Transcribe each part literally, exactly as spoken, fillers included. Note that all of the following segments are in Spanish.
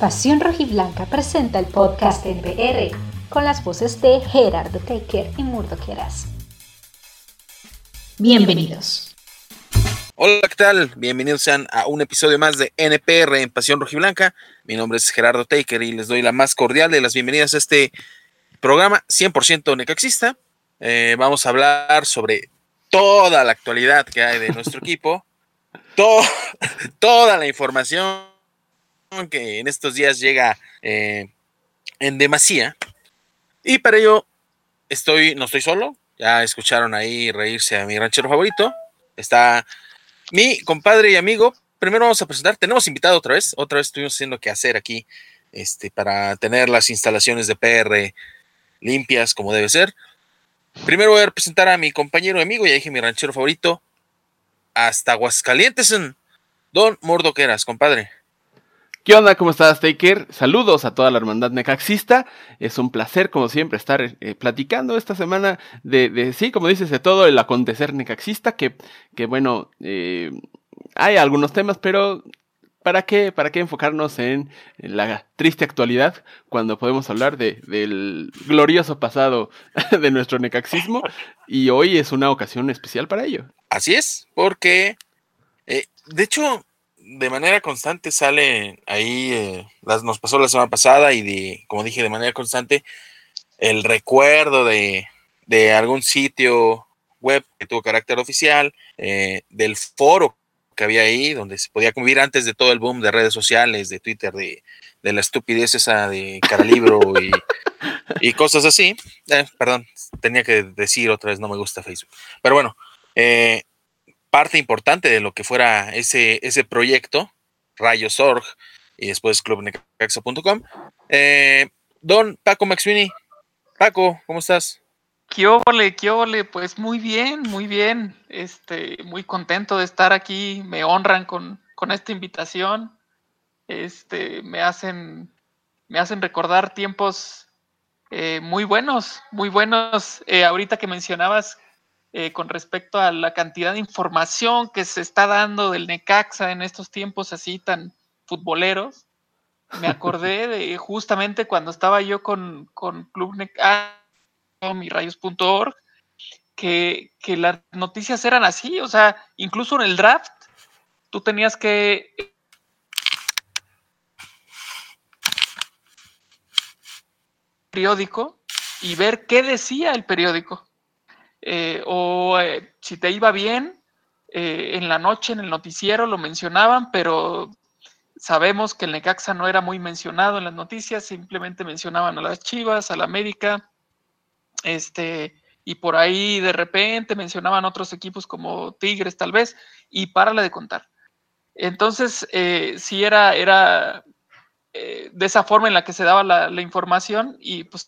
Pasión Rojiblanca presenta el podcast N P R con las voces de Gerardo Taker y Murdo Queras. Bienvenidos. Hola, ¿qué tal? Bienvenidos sean a un episodio más de N P R en Pasión Rojiblanca. Mi nombre es Gerardo Taker y les doy la más cordial de las bienvenidas a este programa cien por ciento necaxista. Eh, vamos a hablar sobre toda la actualidad que hay de nuestro equipo, to- toda la información que en estos días llega eh, en demasía. Y para ello estoy, no estoy solo. Ya escucharon ahí reírse a mi ranchero favorito. Está mi compadre y amigo. Primero vamos a presentar, tenemos invitado otra vez, otra vez estuvimos haciendo que hacer aquí, este, para tener las instalaciones de P R limpias como debe ser. Primero voy a presentar a mi compañero y amigo, ya dije mi ranchero favorito, hasta Aguascalientes, don Murdo Queras, compadre. ¿Qué onda? ¿Cómo estás, Taker? Saludos a toda la hermandad necaxista. Es un placer, como siempre, estar eh, platicando esta semana de, de, sí, como dices, de todo el acontecer necaxista, que, que bueno, eh, hay algunos temas, pero ¿para qué, para qué enfocarnos en, en la triste actualidad cuando podemos hablar de, del glorioso pasado de nuestro necaxismo? Y hoy es una ocasión especial para ello. Así es, porque, eh, de hecho, de manera constante sale ahí, eh, las, nos pasó la semana pasada y de, como dije, de manera constante, el recuerdo de, de algún sitio web que tuvo carácter oficial, eh, del foro que había ahí, donde se podía convivir antes de todo el boom de redes sociales, de Twitter, de, de la estupidez esa de Caralibro y, y cosas así. Eh, perdón, tenía que decir otra vez, no me gusta Facebook. Pero bueno, eh, parte importante de lo que fuera ese, ese proyecto, Rayos punto org y después club necaxa punto com. Eh, don Paco Maxwini. Paco, ¿cómo estás? ¿Qué óvole, qué óvole? Pues muy bien, muy bien. Este, muy contento de estar aquí. Me honran con, con esta invitación. Este, me hacen, me hacen recordar tiempos eh, muy buenos, muy buenos. Eh, ahorita que mencionabas eh, con respecto a la cantidad de información que se está dando del Necaxa en estos tiempos así tan futboleros, me acordé de justamente cuando estaba yo con, con Club Necaxa, mi rayos punto org, que, que las noticias eran así, o sea, incluso en el draft, tú tenías que periódico y ver qué decía el periódico. Eh, o eh, si te iba bien, eh, en la noche en el noticiero lo mencionaban, pero sabemos que el Necaxa no era muy mencionado en las noticias, simplemente mencionaban a las Chivas, a la América, este, y por ahí de repente mencionaban otros equipos como Tigres tal vez, y párale de contar. Entonces, eh, sí era, era eh, de esa forma en la que se daba la, la información, y pues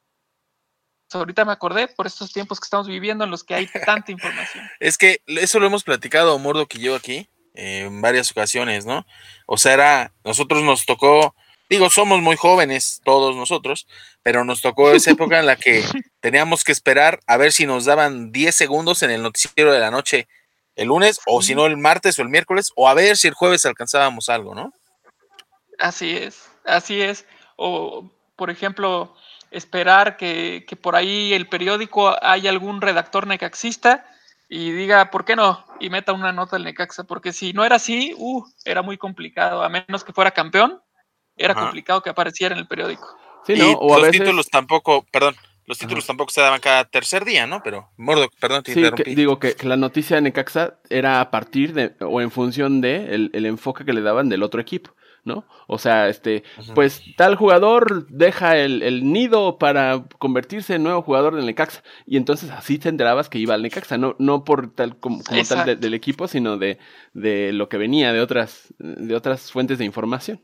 ahorita me acordé por estos tiempos que estamos viviendo en los que hay tanta información. Es que eso lo hemos platicado, Murdo, que yo aquí, eh, en varias ocasiones, ¿no? O sea, era, nosotros nos tocó, digo, somos muy jóvenes, todos nosotros, pero nos tocó esa época en la que teníamos que esperar a ver si nos daban diez segundos en el noticiero de la noche el lunes, sí. O si no el martes o el miércoles, o a ver si el jueves alcanzábamos algo, ¿no? Así es, así es. O, por ejemplo, esperar que, que por ahí el periódico haya algún redactor necaxista y diga, ¿por qué no? Y meta una nota del Necaxa, porque si no era así, uh, era muy complicado, a menos que fuera campeón, era Ajá. complicado que apareciera en el periódico. Sí, ¿no? Y o los a veces... títulos tampoco, perdón, los títulos Ajá. tampoco se daban cada tercer día, ¿no? Pero, Murdo, perdón, te sí, interrumpí. Que, digo que, que la noticia de Necaxa era a partir de, o en función de el, el enfoque que le daban del otro equipo, ¿no? O sea, este, uh-huh. pues tal jugador deja el, el nido para convertirse en nuevo jugador del Necaxa, y entonces así te enterabas que iba al Necaxa, no, no por tal como, como tal de, del equipo, sino de, de lo que venía de otras, de otras fuentes de información.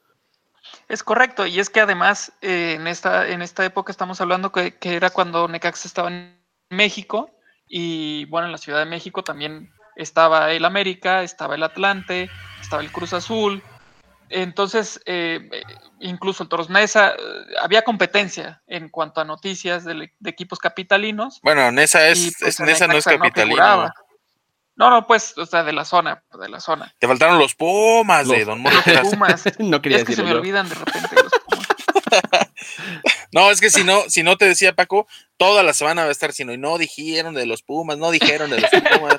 Es correcto, y es que además eh, en, esta, en esta época estamos hablando que, que era cuando Necaxa estaba en México, y bueno, en la Ciudad de México también estaba el América, estaba el Atlante, estaba el Cruz Azul. Entonces, eh, incluso el Toros Neza, eh, había competencia en cuanto a noticias de, de equipos capitalinos. Bueno, Neza es, y, pues, es Neza no es capitalino. No, No, no, pues, o sea, de la zona, de la zona. Te faltaron los Pumas Los- de Don Mono. Los Pumas. No quería Es que se decirlo me yo. olvidan de repente los Pumas. No, es que si no, si no te decía Paco, toda la semana va a estar sino y no dijeron de los Pumas, no dijeron de los Pumas.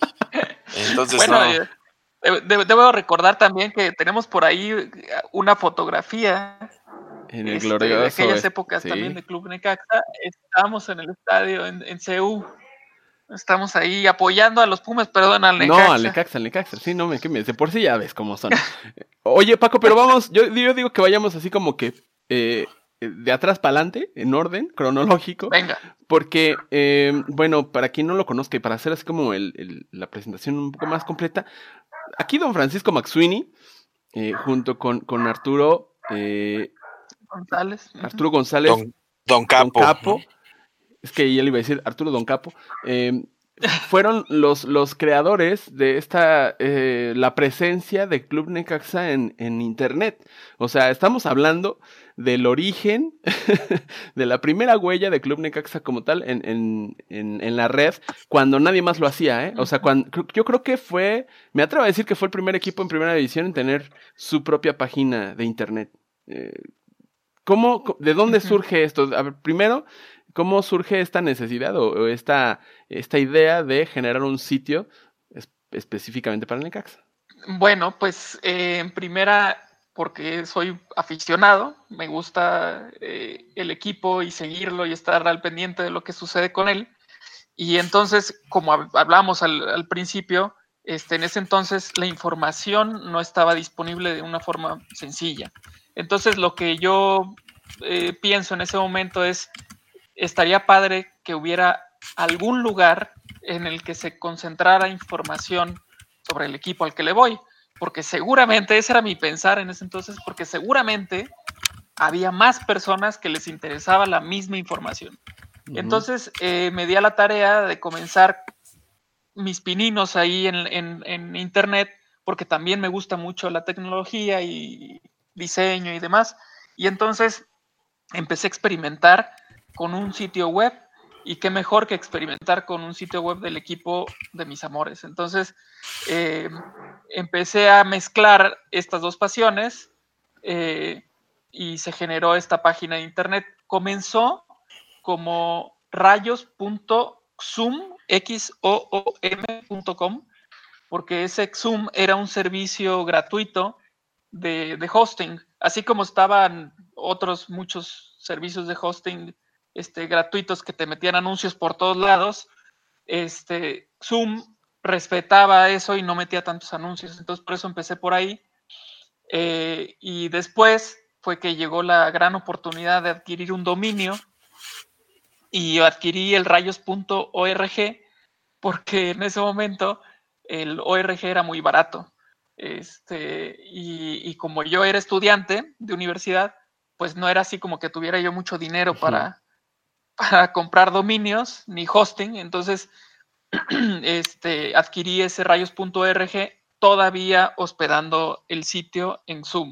Entonces, Bueno, no. eh, debo, debo- debo recordar también que tenemos por ahí una fotografía En el este, glorioso. de aquellas es- épocas sí. también de Club Necaxa. Estábamos en el estadio en, en C U. Estamos ahí apoyando a los Pumas, perdón, al Necaxa. No, al Necaxa, al Necaxa. Sí, no me quemes. De por sí ya ves cómo son. Oye, Paco, pero vamos, yo, yo digo que vayamos así como que eh, de atrás para adelante, en orden cronológico. Venga. Porque, eh, bueno, para quien no lo conozca y para hacer así como el, el- la presentación un poco más completa, aquí don Francisco McSweeney, eh, junto con, con Arturo, eh, González. Ujú. Arturo González, Don, Don Capo. Don Capo, ¿no? es que ya le iba a decir Arturo Don Capo, eh, fueron los, los creadores de esta, eh, la presencia de Club Necaxa en, en internet. O sea, estamos hablando del origen, de la primera huella de Club Necaxa como tal en, en, en, en la red, cuando nadie más lo hacía, ¿eh? O sea, cuando, yo creo que fue, me atrevo a decir que fue el primer equipo en primera división en tener su propia página de internet. Eh, ¿Cómo, co- de dónde Ujú. surge esto? A ver, primero, ¿cómo surge esta necesidad o, o esta, esta idea de generar un sitio es- específicamente para Necaxa? Bueno, pues eh, en primera, porque soy aficionado, me gusta eh, el equipo y seguirlo y estar al pendiente de lo que sucede con él. Y entonces, como hab- hablamos al, al principio, este, en ese entonces la información no estaba disponible de una forma sencilla. Entonces, lo que yo eh, pienso en ese momento es, estaría padre que hubiera algún lugar en el que se concentrara información sobre el equipo al que le voy, porque seguramente, ese era mi pensar en ese entonces, porque seguramente había más personas que les interesaba la misma información. Ujú. Entonces eh, me di a la tarea de comenzar mis pininos ahí en, en, en internet, porque también me gusta mucho la tecnología y diseño y demás. Y entonces empecé a experimentar con un sitio web, y qué mejor que experimentar con un sitio web del equipo de mis amores. Entonces eh, empecé a mezclar estas dos pasiones eh, y se generó esta página de internet. Comenzó como rayos.xoom, X O O M punto com, porque ese Xoom era un servicio gratuito de, de hosting, así como estaban otros muchos servicios de hosting este, gratuitos que te metían anuncios por todos lados. Este, Xoom respetaba eso y no metía tantos anuncios, entonces por eso empecé por ahí. Eh, y después fue que llegó la gran oportunidad de adquirir un dominio, y adquirí el rayos punto org, porque en ese momento el org era muy barato. Este, y, y como yo era estudiante de universidad, pues no era así como que tuviera yo mucho dinero Ujú. para, para comprar dominios ni hosting. Entonces este, adquirí ese rayos punto org, todavía hospedando el sitio en Xoom.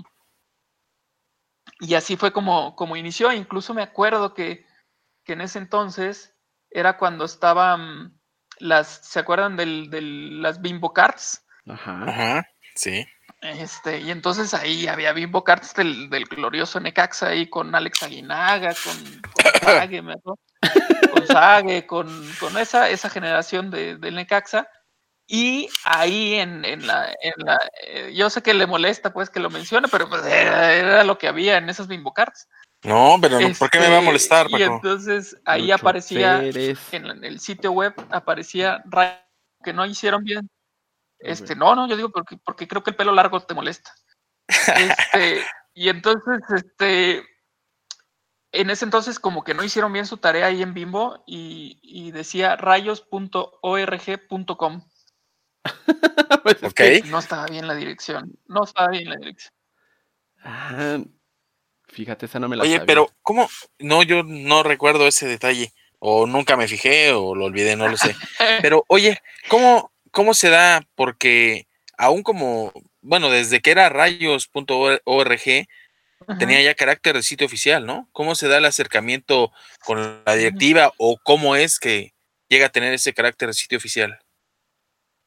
Y así fue como, como inició. Incluso me acuerdo que, que en ese entonces era cuando estaban las, ¿se acuerdan del, del, las Bimbo Cards? Ajá. Ajá, sí. Este, y entonces ahí había Bimbo Cards del, del glorioso Necaxa ahí con Alex Aguinaga, con, con Sague, me acuerdo, con Sague, con, con esa, esa generación de, del Necaxa. Y ahí en, en la, en la eh, yo sé que le molesta pues que lo mencione, pero pues era, era lo que había en esas Bimbo Cards. No, pero no, ¿por qué me va a Este, molestar, y Paco? entonces ahí Lucho aparecía, Pérez. en el sitio web aparecía ra- que no hicieron bien. A Este, ver. no, no, yo digo porque, porque creo que el pelo largo te molesta. Este, y entonces, este, en ese entonces como que no hicieron bien su tarea ahí en Bimbo, y, y decía rayos punto org punto com. Pues es Ok. que- No estaba bien la dirección, no estaba bien la dirección. Ah, fíjate, esa no me la Oye, sabía. pero ¿cómo? No, yo no recuerdo ese detalle. O nunca me fijé o lo olvidé, no lo sé. Pero, oye, ¿cómo, cómo se da? Porque aún como, bueno, desde que era rayos punto org, tenía ya carácter de sitio oficial, ¿no? ¿Cómo se da el acercamiento con la directiva o cómo es que llega a tener ese carácter de sitio oficial?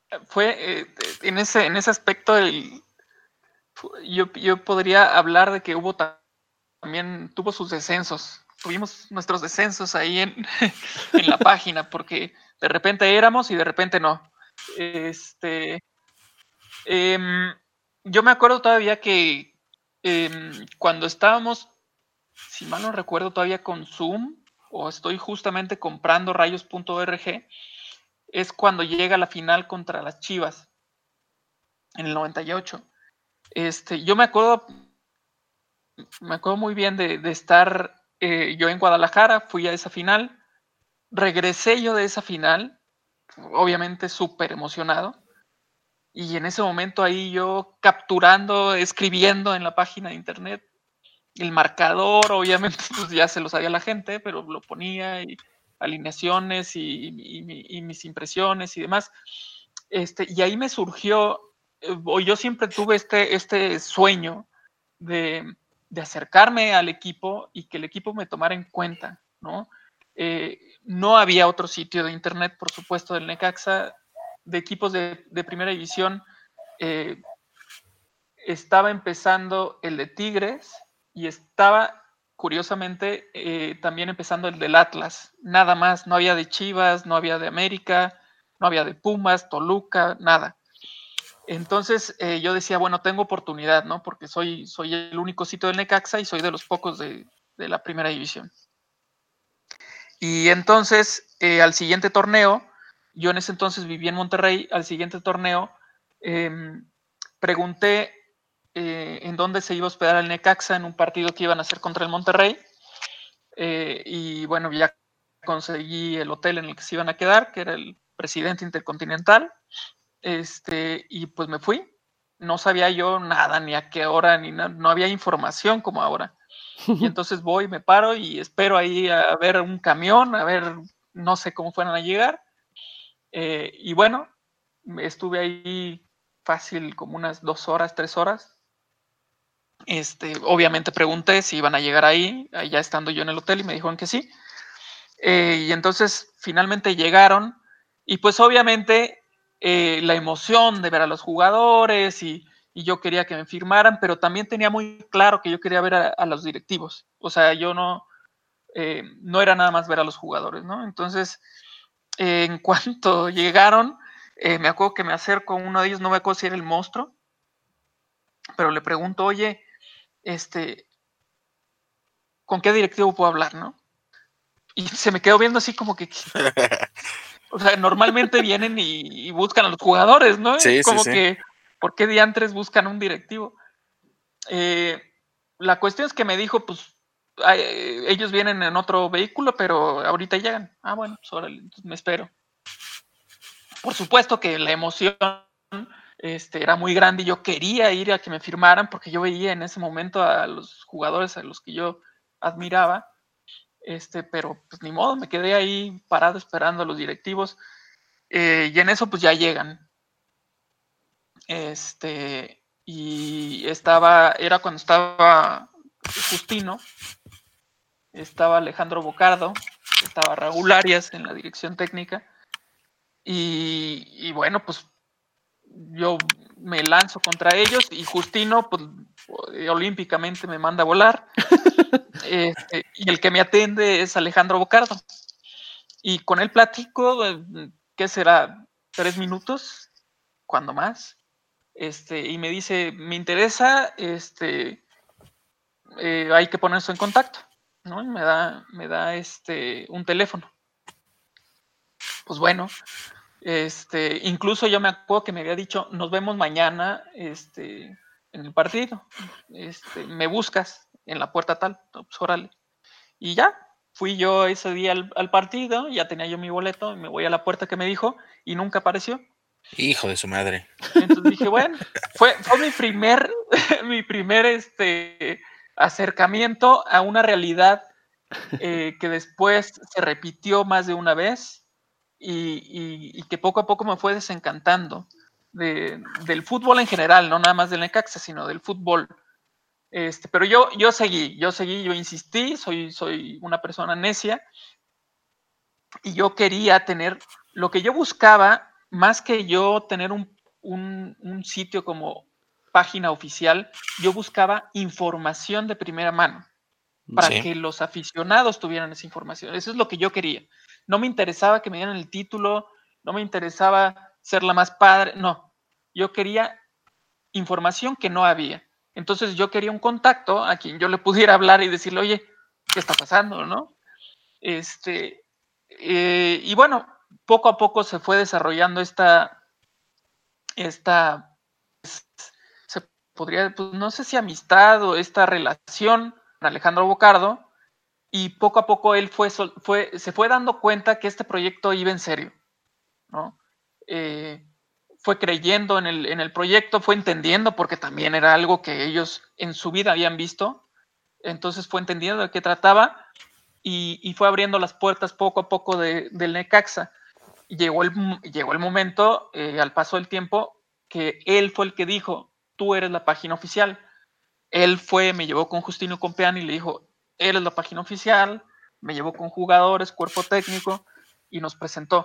fue eh, en ese en ese aspecto el, yo, yo podría hablar de que hubo también tuvo sus descensos. Tuvimos nuestros descensos ahí en, en la página, porque de repente éramos y de repente no. Este, eh, yo me acuerdo todavía que eh, cuando estábamos, si mal no recuerdo, todavía con Zoom, o estoy justamente comprando rayos punto org, es cuando llega la final contra las Chivas, en el noventa y ocho. Este, yo me acuerdo, me acuerdo muy bien de, de estar eh, yo en Guadalajara, fui a esa final, regresé yo de esa final, obviamente súper emocionado, y en ese momento ahí yo capturando, escribiendo en la página de internet, el marcador, obviamente pues ya se lo sabía la gente, pero lo ponía, y alineaciones y, y, y, y mis impresiones y demás. Este, y ahí me surgió, o yo siempre tuve este, este sueño de, de acercarme al equipo y que el equipo me tomara en cuenta, ¿no? Eh, no había otro sitio de internet, por supuesto, del Necaxa, de equipos de, de primera división. Eh, estaba empezando el de Tigres y estaba, curiosamente, eh, también empezando el del Atlas. Nada más, no había de Chivas, no había de América, no había de Pumas, Toluca, nada. Entonces eh, yo decía, bueno, tengo oportunidad, ¿no? Porque soy, soy el único sitio del Necaxa y soy de los pocos de, de la primera división. Y entonces, eh, al siguiente torneo, yo en ese entonces vivía en Monterrey, al siguiente torneo, eh, pregunté eh, en dónde se iba a hospedar el Necaxa en un partido que iban a hacer contra el Monterrey. Eh, y bueno, ya conseguí el hotel en el que se iban a quedar, que era el Presidente Intercontinental. Este, y pues me fui. No sabía yo nada, ni a qué hora, ni nada, no había información como ahora. Y entonces voy, me paro y espero ahí a ver un camión, a ver, no sé cómo fueran a llegar. Eh, y bueno, estuve ahí fácil como unas dos horas, tres horas. Este, obviamente pregunté si iban a llegar ahí, ya estando yo en el hotel, y me dijeron que sí. Eh, y entonces finalmente llegaron, y pues obviamente eh, la emoción de ver a los jugadores, y, y yo quería que me firmaran, pero también tenía muy claro que yo quería ver a, a los directivos. O sea, yo no, eh, no era nada más ver a los jugadores, ¿no? Entonces, eh, en cuanto llegaron, eh, me acuerdo que me acerco a uno de ellos, no me acuerdo si era el Monstruo, pero le pregunto, oye, este, ¿con qué directivo puedo hablar, no? Y se me quedó viendo así como que, o sea, normalmente vienen y, y buscan a los jugadores, ¿no? Sí, como sí, sí. que, ¿por qué diantres buscan un directivo? Eh, la cuestión es que me dijo, pues, ay, ellos vienen en otro vehículo, pero ahorita llegan. Ah, bueno, pues órale, entonces me espero. Por supuesto que la emoción este, era muy grande y yo quería ir a que me firmaran porque yo veía en ese momento a los jugadores a los que yo admiraba. Este, pero pues ni modo, me quedé ahí parado esperando a los directivos. Eh, y en eso pues ya llegan. Este, y estaba, era cuando estaba Justino, estaba Alejandro Bocardo, estaba Raúl Arias en la dirección técnica. Y, y bueno, pues yo me lanzo contra ellos y Justino, pues olímpicamente me manda a volar. Este, y el que me atiende es Alejandro Bocardo. Y con él platico, ¿qué será? ¿Tres minutos? ¿Cuándo más? Este, y me dice, me interesa, este, eh, hay que ponerse en contacto, ¿no? Y me da, me da este, un teléfono. Pues bueno, este, incluso yo me acuerdo que me había dicho, nos vemos mañana, este, en el partido. Este, me buscas en la puerta tal, pues órale. Y ya, fui yo ese día al, al partido, ya tenía yo mi boleto, me voy a la puerta que me dijo y nunca apareció. Hijo de su madre. Entonces dije, bueno, fue, fue mi primer, mi primer este, acercamiento a una realidad eh, que después se repitió más de una vez y, y, y que poco a poco me fue desencantando de, del fútbol en general, no nada más del Necaxa, sino del fútbol. Este, pero yo, yo seguí, yo seguí, yo insistí, soy, soy una persona necia y yo quería tener, lo que yo buscaba más que yo tener un, un, un sitio como página oficial, yo buscaba información de primera mano para Sí. que los aficionados tuvieran esa información. Eso es lo que yo quería. No me interesaba que me dieran el título, no me interesaba ser la más padre, no. Yo quería información que no había. Entonces yo quería un contacto a quien yo le pudiera hablar y decirle, oye, ¿qué está pasando, no? Este, eh, y bueno, poco a poco se fue desarrollando esta, esta, se podría, pues, no sé si amistad o esta relación con Alejandro Bocardo, y poco a poco él fue, fue, se fue dando cuenta que este proyecto iba en serio, ¿no? Eh, fue creyendo en el, en el proyecto, fue entendiendo, porque también era algo que ellos en su vida habían visto, entonces fue entendiendo de qué trataba, y, y fue abriendo las puertas poco a poco de, del Necaxa. Y llegó el, llegó el momento, eh, al paso del tiempo, que él fue el que dijo, tú eres la página oficial. Él fue, me llevó con Justino Compeán y le dijo, eres la página oficial, me llevó con jugadores, cuerpo técnico, y nos presentó.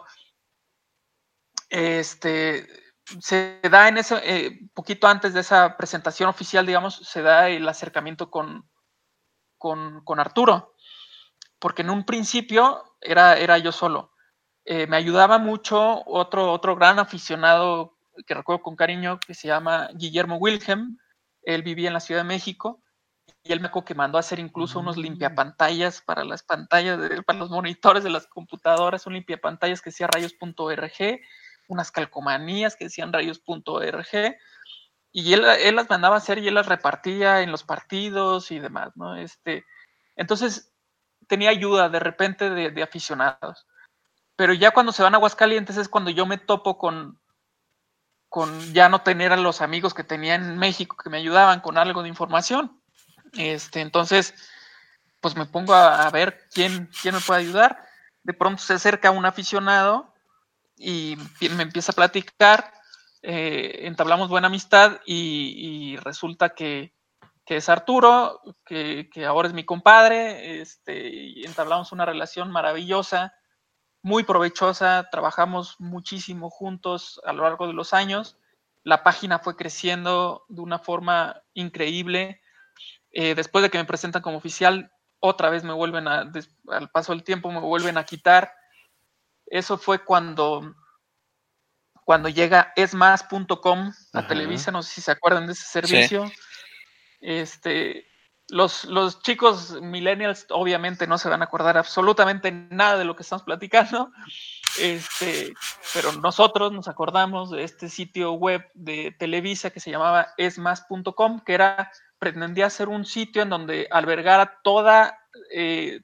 Este, se da en ese, eh, poquito antes de esa presentación oficial, digamos, se da el acercamiento con, con, con Arturo, porque en un principio era, era yo solo. Eh, me ayudaba mucho otro, otro gran aficionado que recuerdo con cariño, que se llama Guillermo Wilhelm. Él vivía en la Ciudad de México y él me acuerdo que mandó a hacer incluso unos limpiapantallas para las pantallas, de, para los monitores de las computadoras, un limpiapantallas que decía rayos punto org, unas calcomanías que decían rayos punto org, y él, él las mandaba a hacer y él las repartía en los partidos y demás, ¿no? Este, entonces tenía ayuda de repente de, de aficionados. Pero ya cuando se van a Aguascalientes es cuando yo me topo con, con ya no tener a los amigos que tenía en México que me ayudaban con algo de información. Este, entonces, pues me pongo a, a ver quién, quién me puede ayudar. De pronto se acerca un aficionado y me empieza a platicar, eh, entablamos buena amistad y, y resulta que, que es Arturo, que, que ahora es mi compadre, este, y entablamos una relación maravillosa, muy provechosa, trabajamos muchísimo juntos a lo largo de los años, la página fue creciendo de una forma increíble, eh, después de que me presentan como oficial, otra vez me vuelven a, des, al paso del tiempo me vuelven a quitar, eso fue cuando, cuando llega esmas punto com a Ajá. Televisa, no sé si se acuerdan de ese servicio, sí. este... Los, los chicos millennials obviamente no se van a acordar absolutamente nada de lo que estamos platicando, este, pero nosotros nos acordamos de este sitio web de Televisa que se llamaba esmas punto com, que era, pretendía ser un sitio en donde albergara toda, eh,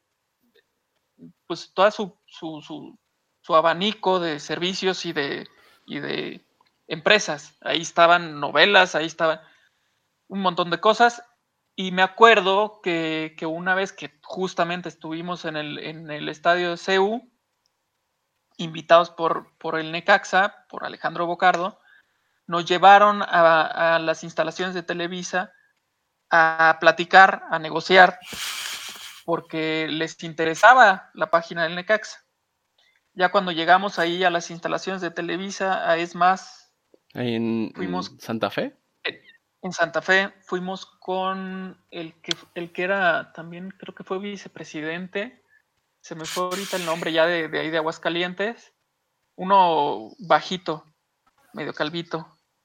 pues toda su, su, su, su abanico de servicios y de, y de empresas. Ahí estaban novelas, ahí estaban un montón de cosas. Y me acuerdo que, que una vez que justamente estuvimos en el, en el estadio de C U, invitados por, por el Necaxa, por Alejandro Bocardo, nos llevaron a, a las instalaciones de Televisa a platicar, a negociar, porque les interesaba la página del Necaxa. Ya cuando llegamos ahí a las instalaciones de Televisa, a ESMAS, ¿Ahí en, fuimos, en Santa Fe? En Santa Fe fuimos con el que, el que era también, creo que fue vicepresidente, se me fue ahorita el nombre ya de, de ahí de Aguascalientes, uno bajito, medio calvito,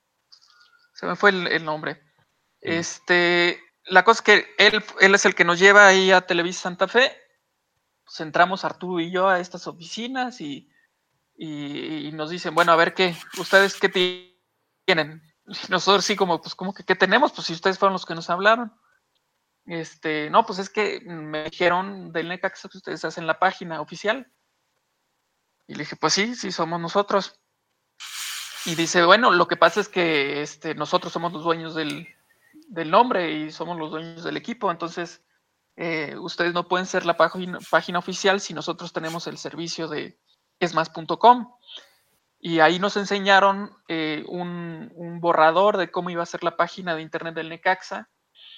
se me fue el, el nombre. Mm. Este, la cosa es que él, él es el que nos lleva ahí a Televisa Santa Fe, pues entramos Arturo y yo a estas oficinas y, y, y nos dicen, bueno, a ver qué, ustedes qué tienen. Nosotros sí como, pues, ¿cómo que qué tenemos? Pues si ustedes fueron los que nos hablaron. Este, no, pues es que me dijeron del Necaxa que ustedes hacen la página oficial. Y le dije, pues sí, sí somos nosotros. Y dice, bueno, lo que pasa es que este, nosotros somos los dueños del, del nombre y somos los dueños del equipo, entonces eh, ustedes no pueden ser la página, página oficial si nosotros tenemos el servicio de esmas punto com. Y ahí nos enseñaron eh, un, un borrador de cómo iba a ser la página de internet del Necaxa.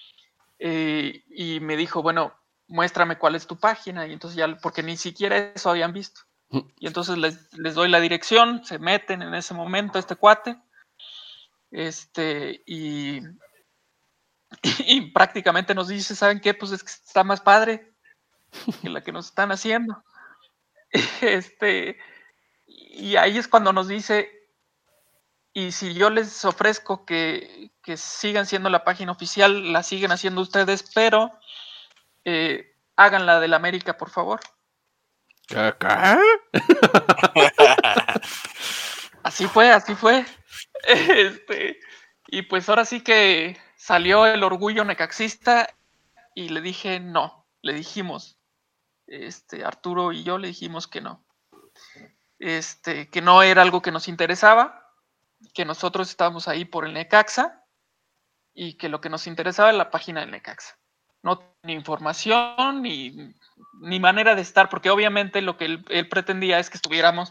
Eh, y me dijo, bueno, muéstrame cuál es tu página. Y entonces ya, porque ni siquiera eso habían visto. Y entonces les, les doy la dirección, se meten en ese momento este cuate, este, y, y prácticamente nos dice, ¿saben qué? Pues es que está más padre que la que nos están haciendo. Este, y ahí es cuando nos dice, y si yo les ofrezco que, que sigan siendo la página oficial, la siguen haciendo ustedes, pero eh, háganla del América, por favor. ¿Acá? Así fue, así fue. Este, y pues ahora sí que salió el orgullo necaxista y le dije no, le dijimos, este, Arturo y yo le dijimos que no. Este, que no era algo que nos interesaba, que nosotros estábamos ahí por el Necaxa y que lo que nos interesaba era la página del Necaxa. No ni información ni, ni manera de estar, porque obviamente lo que él, él pretendía es que estuviéramos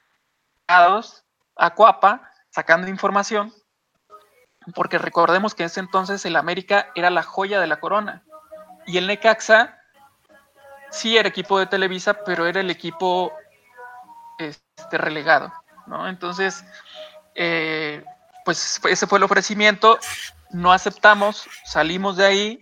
a Cuapa sacando información, porque recordemos que en ese entonces el América era la joya de la corona y el Necaxa sí era equipo de Televisa, pero era el equipo este, relegado, ¿no? Entonces, eh, pues ese fue el ofrecimiento, no aceptamos, salimos de ahí,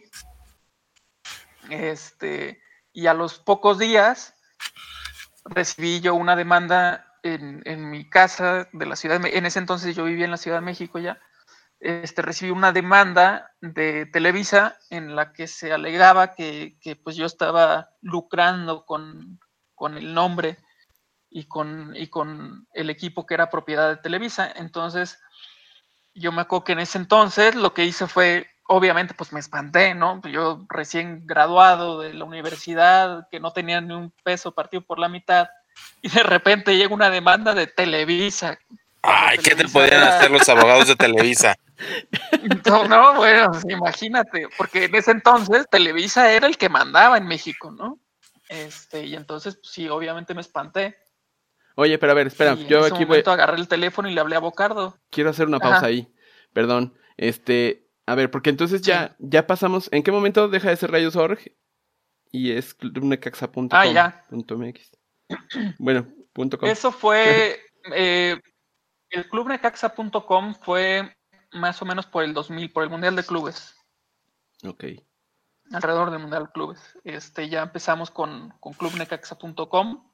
este, y a los pocos días recibí yo una demanda en, en mi casa de la ciudad de, en ese entonces yo vivía en la Ciudad de México ya, este, recibí una demanda de Televisa en la que se alegaba que, que pues yo estaba lucrando con, con el nombre y con, y con el equipo que era propiedad de Televisa. Entonces yo me acuerdo que en ese entonces lo que hice fue, obviamente pues me espanté, ¿no? Yo recién graduado de la universidad, que no tenía ni un peso, partido por la mitad, y de repente llega una demanda de Televisa. Ay, Televisa ¿qué te podían era... hacer los abogados de Televisa? No, no, bueno, imagínate, porque en ese entonces Televisa era el que mandaba en México, ¿no? Este, y entonces, pues, sí, obviamente me espanté. Oye, pero a ver, espera, y yo en ese aquí momento voy... agarré el teléfono y le hablé a Bocardo. Quiero hacer una pausa Ajá. ahí, perdón. Este, a ver, porque entonces Sí. ya, ya pasamos... ¿En qué momento deja de ser Rayos punto org? Y es clubnecaxa punto com. Ah, ya. .mx. Bueno, punto .com. Eso fue... eh, el club necaxa punto com fue más o menos por el dos mil, por el Mundial de Clubes. Ok. Alrededor del Mundial de Clubes. Este, ya empezamos con, con club necaxa punto com.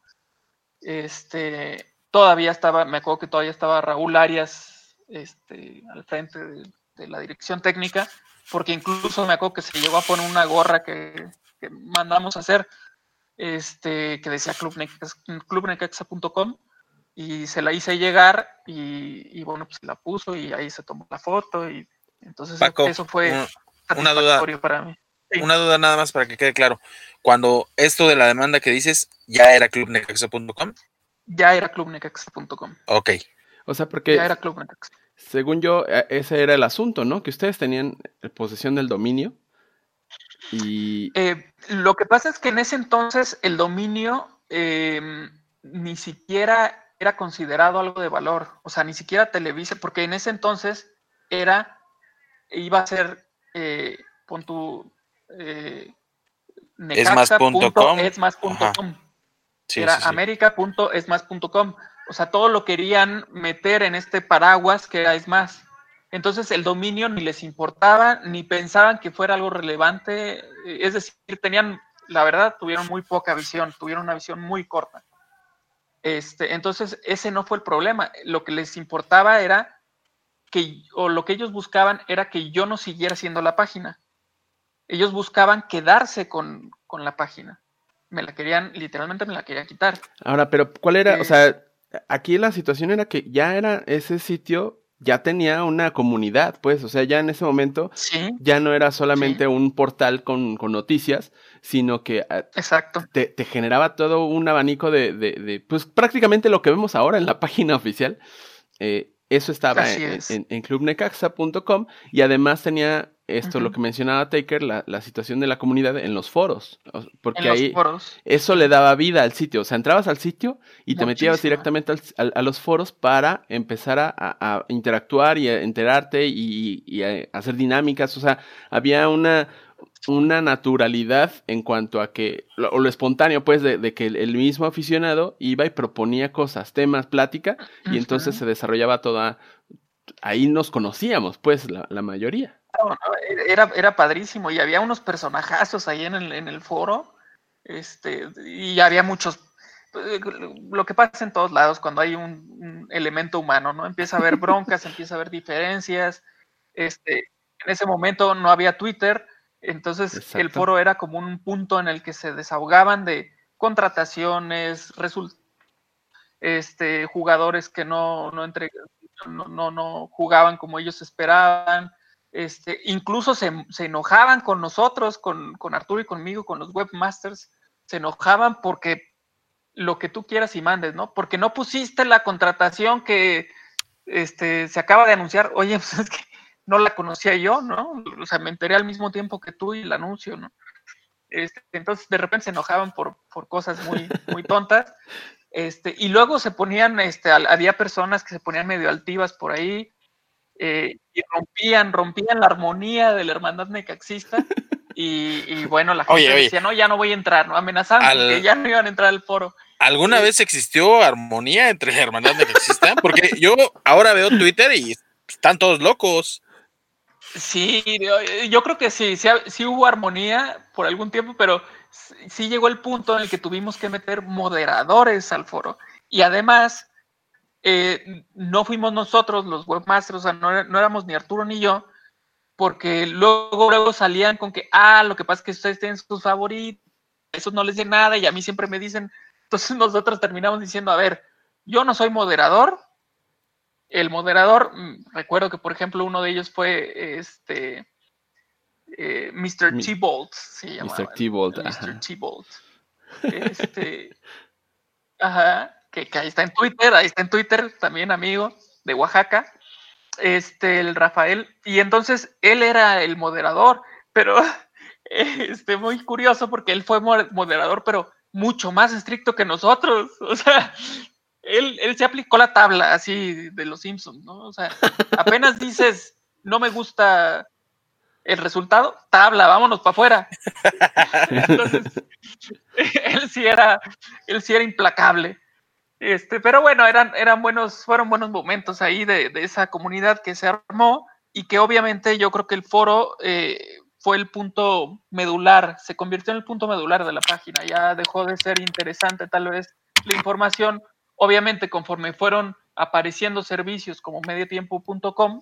Este, todavía estaba, me acuerdo que todavía estaba Raúl Arias este, al frente de, de la dirección técnica, porque incluso me acuerdo que se llegó a poner una gorra que, que mandamos a hacer, este, que decía club necaxa punto com, y se la hice llegar y, y bueno, pues la puso y ahí se tomó la foto y entonces Paco, eso fue una, satisfactorio una duda, para mí. Sí. Una duda nada más para que quede claro. Cuando esto de la demanda que dices, ¿ya era club necaxa punto com? Ya era club necaxa punto com. Ok. O sea, porque... Ya era Club Necaxa. Según yo, ese era el asunto, ¿no? Que ustedes tenían posesión del dominio y... Eh, lo que pasa es que en ese entonces el dominio eh, ni siquiera era considerado algo de valor, o sea, ni siquiera Televisa, porque en ese entonces era, iba a ser, eh, pon tu, eh, necaxa punto esmas punto com, sí, era sí, sí. america punto esmas punto com, o sea, todo lo querían meter en este paraguas que era Esmas. Entonces el dominio ni les importaba, ni pensaban que fuera algo relevante, es decir, tenían, la verdad, tuvieron muy poca visión, tuvieron una visión muy corta. Este, entonces ese no fue el problema, lo que les importaba era que, o lo que ellos buscaban era que yo no siguiera haciendo la página. Ellos buscaban quedarse con, con la página. Me la querían, literalmente me la querían quitar. Ahora, pero ¿cuál era? Es... O sea, aquí la situación era que ya era ese sitio... ya tenía una comunidad, pues, o sea, ya en ese momento sí, ya no era solamente sí. un portal con, con noticias, sino que Exacto. Te, te generaba todo un abanico de, de, de, pues, prácticamente lo que vemos ahora en la página oficial. Eh, eso estaba en, en, en club necaxa punto com y además tenía esto, uh-huh. lo que mencionaba Taker, la, la situación de la comunidad en los foros, porque en ahí los foros. eso le daba vida al sitio, o sea, entrabas al sitio y Muchísima. te metías directamente al, al, a los foros para empezar a, a, a interactuar y a enterarte y, y a hacer dinámicas, o sea, había una, una naturalidad en cuanto a que, lo, o lo espontáneo, pues, de, de que el, el mismo aficionado iba y proponía cosas, temas, plática, y entonces Ujú. se desarrollaba toda, ahí nos conocíamos, pues, la, la mayoría. No, no, era, era padrísimo y había unos personajazos ahí en el, en el foro, este, y había muchos, eh, lo que pasa en todos lados cuando hay un, un elemento humano, ¿no? Empieza a haber broncas, empieza a haber diferencias, este, en ese momento no había Twitter, entonces el Exacto. foro era como un punto en el que se desahogaban de contrataciones, result este, jugadores que no, no, entre, no, no, no jugaban como ellos esperaban, este, incluso se, se enojaban con nosotros, con, con Arturo y conmigo, con los webmasters, se enojaban porque lo que tú quieras y mandes, ¿no? Porque no pusiste la contratación que este, se acaba de anunciar, oye, pues es que no la conocía yo, ¿no? O sea, me enteré al mismo tiempo que tú y el anuncio, ¿no? Este, entonces de repente se enojaban por, por cosas muy, muy tontas. Este, y luego se ponían, este, había personas que se ponían medio altivas por ahí, eh, y rompían, rompían la armonía de la hermandad necaxista, y, y bueno, la gente Oye, oye, decía, no, ya no voy a entrar, ¿no? Amenazaban con que al, ya no iban a entrar al foro. ¿alguna Eh, vez existió armonía entre hermandad necaxista? Porque yo ahora veo Twitter y están todos locos. sí, yo, yo creo que sí, sí, sí hubo armonía por algún tiempo, pero sí, sí llegó el punto en el que tuvimos que meter moderadores al foro. Y además, eh, no fuimos nosotros los webmasters, o sea, no, no éramos ni Arturo ni yo, porque luego, luego salían con que, ah, lo que pasa es que ustedes tienen sus favoritos, esos no les dicen nada y a mí siempre me dicen, entonces nosotros terminamos diciendo, a ver, yo no soy moderador, el moderador, recuerdo que por ejemplo uno de ellos fue este eh, mister Mi, T-Bolt, se mister llamaba, T-Bolt, el mister ajá. T-Bolt. Este, ajá, que, que ahí está en Twitter, ahí está en Twitter, también amigo de Oaxaca. Este, el Rafael, y entonces él era el moderador, pero este, muy curioso porque él fue moderador, pero mucho más estricto que nosotros, o sea, él, él se aplicó la tabla así de los Simpsons, ¿no? O sea, apenas dices, no me gusta el resultado, tabla, vámonos para afuera. Entonces, él sí era, él sí era implacable. Este, pero bueno, eran, eran buenos, fueron buenos momentos ahí de, de esa comunidad que se armó y que obviamente yo creo que el foro eh, fue el punto medular, se convirtió en el punto medular de la página, ya dejó de ser interesante tal vez la información, obviamente conforme fueron apareciendo servicios como mediotiempo punto com,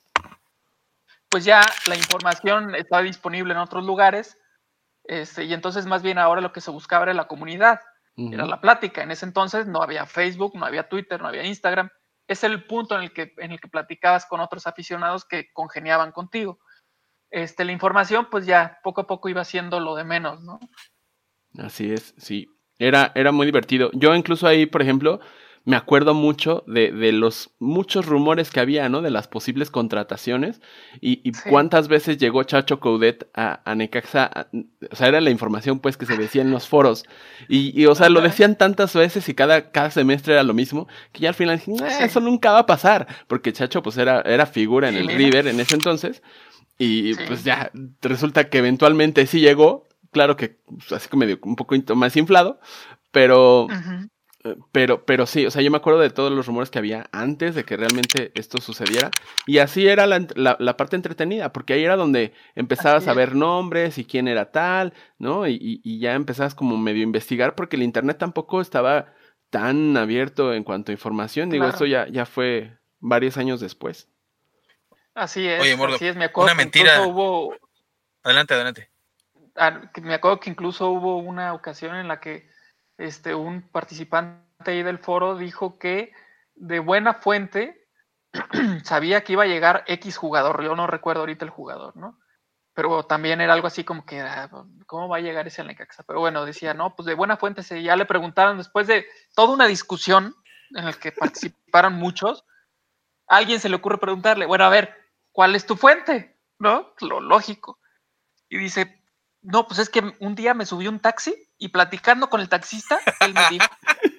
pues ya la información está disponible en otros lugares, este, y entonces más bien ahora lo que se buscaba era la comunidad. Era Uh-huh. la plática. En ese entonces no había Facebook, no había Twitter, no había Instagram. Es el punto en el que, en el que platicabas con otros aficionados que congeniaban contigo. Este, la información, pues ya poco a poco iba siendo lo de menos, ¿no? Así es, sí. Era, era muy divertido. Yo incluso ahí, por ejemplo, me acuerdo mucho de, de los muchos rumores que había, ¿no? De las posibles contrataciones y, y Sí. cuántas veces llegó Chacho Coudet a, a Necaxa. A, o sea, era la información pues que se decía en los foros. Y, y o sea, Ajá. lo decían tantas veces y cada, cada semestre era lo mismo, que ya al final dije, eh, sí. eso nunca va a pasar. Porque Chacho pues era, era figura en el River en ese entonces. Y sí. pues ya resulta que eventualmente sí llegó. Claro que así como medio un poco más inflado, pero, uh-huh. pero, pero sí, o sea, yo me acuerdo de todos los rumores que había antes de que realmente esto sucediera, y así era la, la, la parte entretenida, porque ahí era donde empezabas a ver nombres y quién era tal, ¿no? Y, y, y ya empezabas como medio a investigar, porque el internet tampoco estaba tan abierto en cuanto a información, claro. Digo, esto ya, ya fue varios años después. Así es, Oye, Mordo, así es, me acuerdo una mentira. Hubo... Adelante, adelante. Me acuerdo que incluso hubo una ocasión en la que este, un participante ahí del foro dijo que de buena fuente sabía que iba a llegar X jugador, yo no recuerdo ahorita el jugador, ¿no? Pero también era algo así como que, ¿cómo va a llegar ese al Necaxa? Pero bueno, decía, no, pues de buena fuente, se, ya le preguntaron después de toda una discusión en la que participaron muchos, a alguien se le ocurre preguntarle, bueno, a ver, ¿cuál es tu fuente? ¿No? Lo lógico. Y dice, no, pues es que un día me subí un taxi y platicando con el taxista, él me dijo.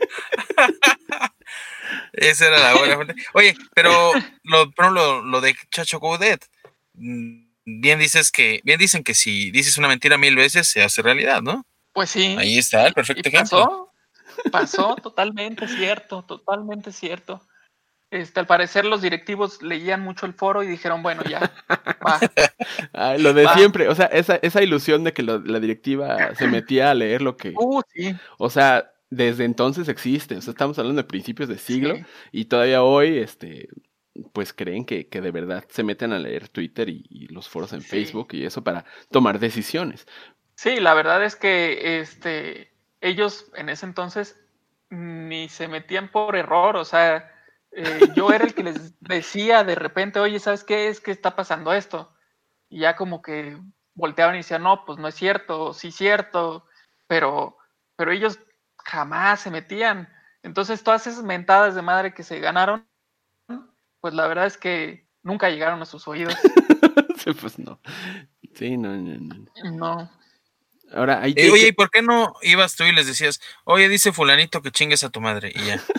Esa era la buena fuente. Oye, pero lo, pero lo, lo de Chacho Coudet, bien dices que, bien dicen que si dices una mentira mil veces se hace realidad, ¿no? Pues sí. Ahí está el perfecto y ejemplo. pasó, pasó, totalmente cierto, totalmente cierto. Este, al parecer los directivos leían mucho el foro y dijeron, bueno, ya, va. Ah, lo de Va. siempre, o sea, esa, esa ilusión de que lo- la directiva se metía a leer lo que... Uh, sí, O sea, desde entonces existe, o sea, estamos hablando de principios de siglo sí. y todavía hoy, este, pues creen que, que de verdad se meten a leer Twitter y, y los foros en Sí. Facebook y eso para tomar decisiones. Sí, la verdad es que este, ellos en ese entonces ni se metían por error, o sea, eh, yo era el que les decía de repente, oye, ¿sabes qué es que está pasando esto? Y ya como que volteaban y decían, no, pues no es cierto, sí es cierto, pero, pero ellos jamás se metían. Entonces todas esas mentadas de madre que se ganaron, pues la verdad es que nunca llegaron a sus oídos. Sí, pues no. Sí, no, no, no. No. Ahora, ahí Eh, te- oye, ¿y por qué no ibas tú y les decías, oye, dice fulanito que chingues a tu madre? Y ya.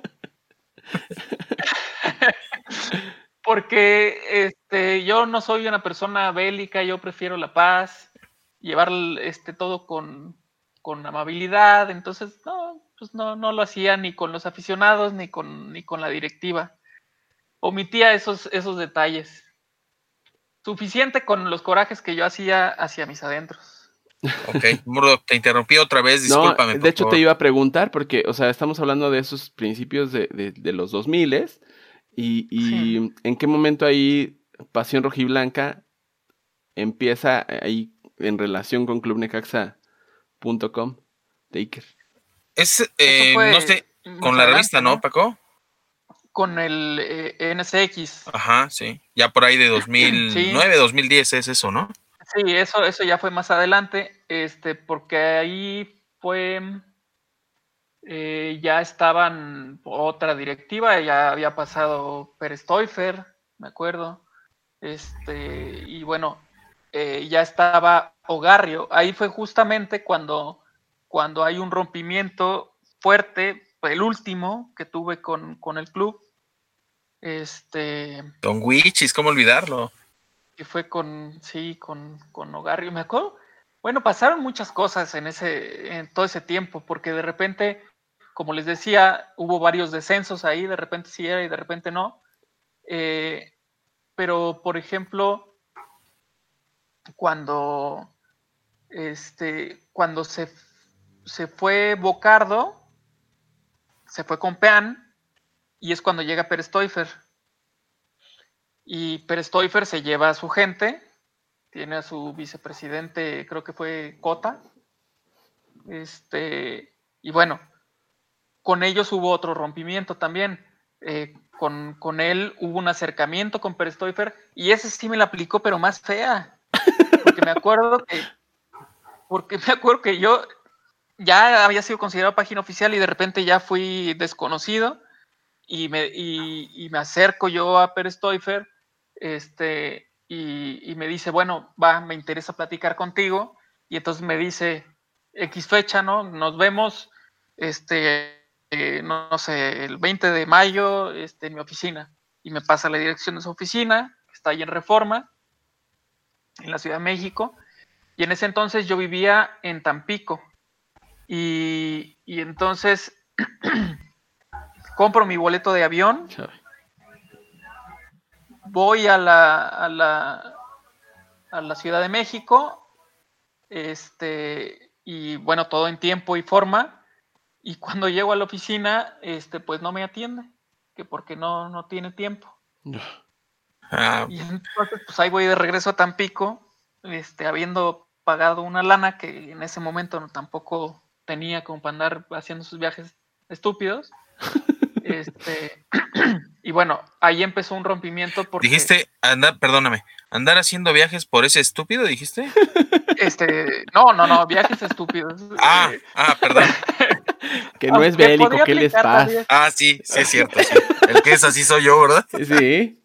Porque este, yo no soy una persona bélica, yo prefiero la paz, llevar este, todo con, con amabilidad, entonces no, pues no, no lo hacía ni con los aficionados ni con, ni con la directiva. Omitía esos, esos detalles. Suficiente con los corajes que yo hacía hacia mis adentros. Ok, Murdoch, te interrumpí otra vez, No, discúlpame, de por hecho te favor. iba a preguntar porque, o sea, estamos hablando de esos principios de, de, de los dos miles y, y Sí. en qué momento ahí Pasión Rojiblanca empieza ahí en relación con club necaxa punto com, Taker. Es, Eso eh, no fue sé, con más la adelante, revista, ¿no, ¿no? Paco? Con el eh, N S X. Ajá, sí. Ya por ahí de Sí. dos mil nueve, dos mil diez es eso, ¿no? Sí, eso, eso ya fue más adelante, este, porque ahí fue, eh, ya estaban otra directiva, ya había pasado Pérez Stoifer, me acuerdo, este, y bueno, eh, ya estaba Ogarrio. Ahí fue justamente cuando, cuando hay un rompimiento fuerte, el último que tuve con, con el club, este, Don Wichis, ¿cómo olvidarlo? que fue con, sí, con, con Ogarrio, me acuerdo. Bueno, pasaron muchas cosas en ese, en todo ese tiempo, porque de repente, como les decía, hubo varios descensos ahí, de repente sí era y de repente no. Eh, pero, por ejemplo, cuando, este, cuando se, se fue Bocardo, se fue con Pean, y es cuando llega Pérez Stoifer. Y Pérez Stoifer se lleva a su gente, tiene a su vicepresidente, creo que fue Cota, este, y bueno, con ellos hubo otro rompimiento también. Eh, con, con, él hubo un acercamiento con Pérez Stoifer, y ese sí me la aplicó, pero más fea. Porque me acuerdo que, porque me acuerdo que yo ya había sido considerado página oficial y de repente ya fui desconocido, y me, y, y me acerco yo a Pérez Stoifer, este, y, y me dice, bueno, va, me interesa platicar contigo, y entonces me dice, X fecha, ¿no? Nos vemos, este, eh, no, no sé, el veinte de mayo, este, en mi oficina, y me pasa la dirección de su oficina, que está ahí en Reforma, en la Ciudad de México, y en ese entonces yo vivía en Tampico, y, y entonces compro mi boleto de avión, voy a la, a la, a la Ciudad de México, este, y bueno, todo en tiempo y forma, y cuando llego a la oficina, este, pues no me atiende, que porque no, no tiene tiempo. Ah, Y entonces, pues ahí voy de regreso a Tampico, este, habiendo pagado una lana que en ese momento no, tampoco tenía como para andar haciendo sus viajes estúpidos. Este, y bueno, ahí empezó un rompimiento porque... dijiste, andar, perdóname, andar haciendo viajes por ese estúpido, dijiste. Este, no, no, no, viajes estúpidos. Ah, Eh, ah, perdón. Que no es aunque bélico, podría ¿qué les aplicar pasa? también. Ah, sí, sí es cierto, sí. El que es así soy yo, ¿verdad? Sí.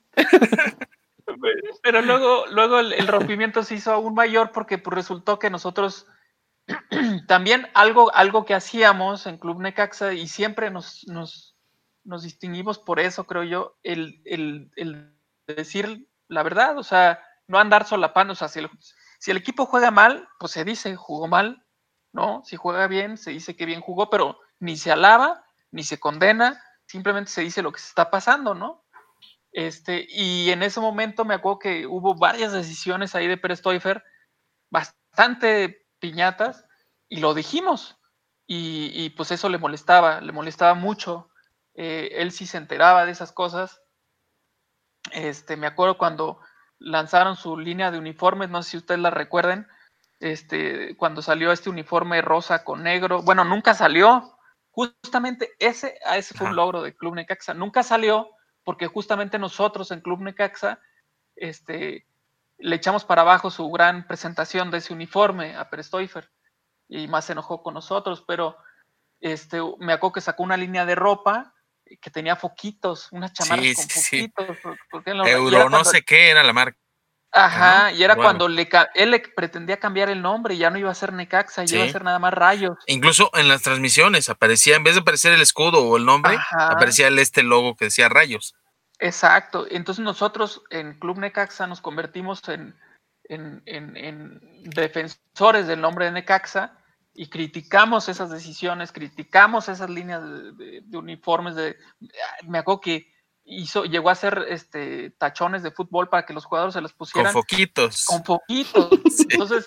Pero luego, luego el, el rompimiento se hizo aún mayor porque pues, resultó que nosotros también algo, algo que hacíamos en Club Necaxa y siempre nos, nos, nos distinguimos por eso, creo yo, el, el, el decir la verdad. O sea, no andar solapando, o sea, si el, si el equipo juega mal, pues se dice, jugó mal, ¿no? Si juega bien, se dice que bien jugó, pero ni se alaba, ni se condena, simplemente se dice lo que se está pasando, ¿no? Este, y en ese momento me acuerdo que hubo varias decisiones ahí de Pérez Toifer, bastante piñatas, y lo dijimos, y, y pues eso le molestaba, le molestaba mucho, eh, él sí se enteraba de esas cosas. Este, me acuerdo cuando lanzaron su línea de uniformes, no sé si ustedes la recuerden, este, cuando salió este uniforme rosa con negro, bueno, nunca salió, justamente ese, ese fue un logro de Club Necaxa, nunca salió porque justamente nosotros en Club Necaxa, este, le echamos para abajo su gran presentación de ese uniforme a Pérez Toifer y más se enojó con nosotros, pero este, me acuerdo que sacó una línea de ropa que tenía foquitos, unas chamarras Sí, con sí, sí. foquitos. Porque lo, Euro, cuando, no sé qué era la marca. Ajá, ¿no? y era Bueno. cuando le, él le pretendía cambiar el nombre y ya no iba a ser Necaxa, Sí. iba a ser nada más Rayos. Incluso en las transmisiones aparecía, en vez de aparecer el escudo o el nombre, Ajá. aparecía el, este logo que decía Rayos. Exacto, entonces nosotros en Club Necaxa nos convertimos en, en, en, en defensores del nombre de Necaxa y criticamos esas decisiones, criticamos esas líneas de, de, de uniformes. De, me acuerdo que hizo, llegó a hacer este, tachones de fútbol para que los jugadores se los pusieran. Con foquitos. Con foquitos. Sí. Entonces,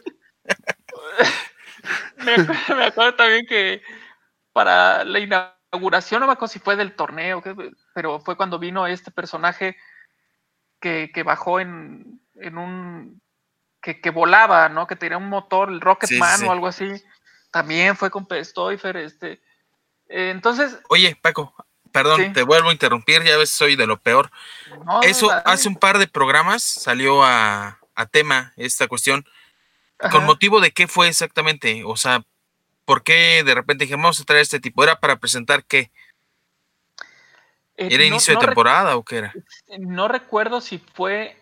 me, acuerdo, me acuerdo también que para la inauguración, no me acuerdo si fue del torneo, pero fue cuando vino este personaje que, que bajó en, en un... Que, que volaba, ¿no? Que tenía un motor, el Rocketman sí, sí. o algo así. También fue con Pérez Toifer, este... Eh, entonces... Oye, Paco, perdón, sí. te vuelvo a interrumpir, ya ves, soy de lo peor. No, Eso, no, hace un par de programas salió a, a tema esta cuestión. Ajá. ¿Con motivo de qué fue exactamente? O sea, ¿por qué de repente dijimos vamos a traer este tipo? ¿Era para presentar qué? ¿Era eh, inicio no, de no temporada rec- o qué era? No recuerdo si fue...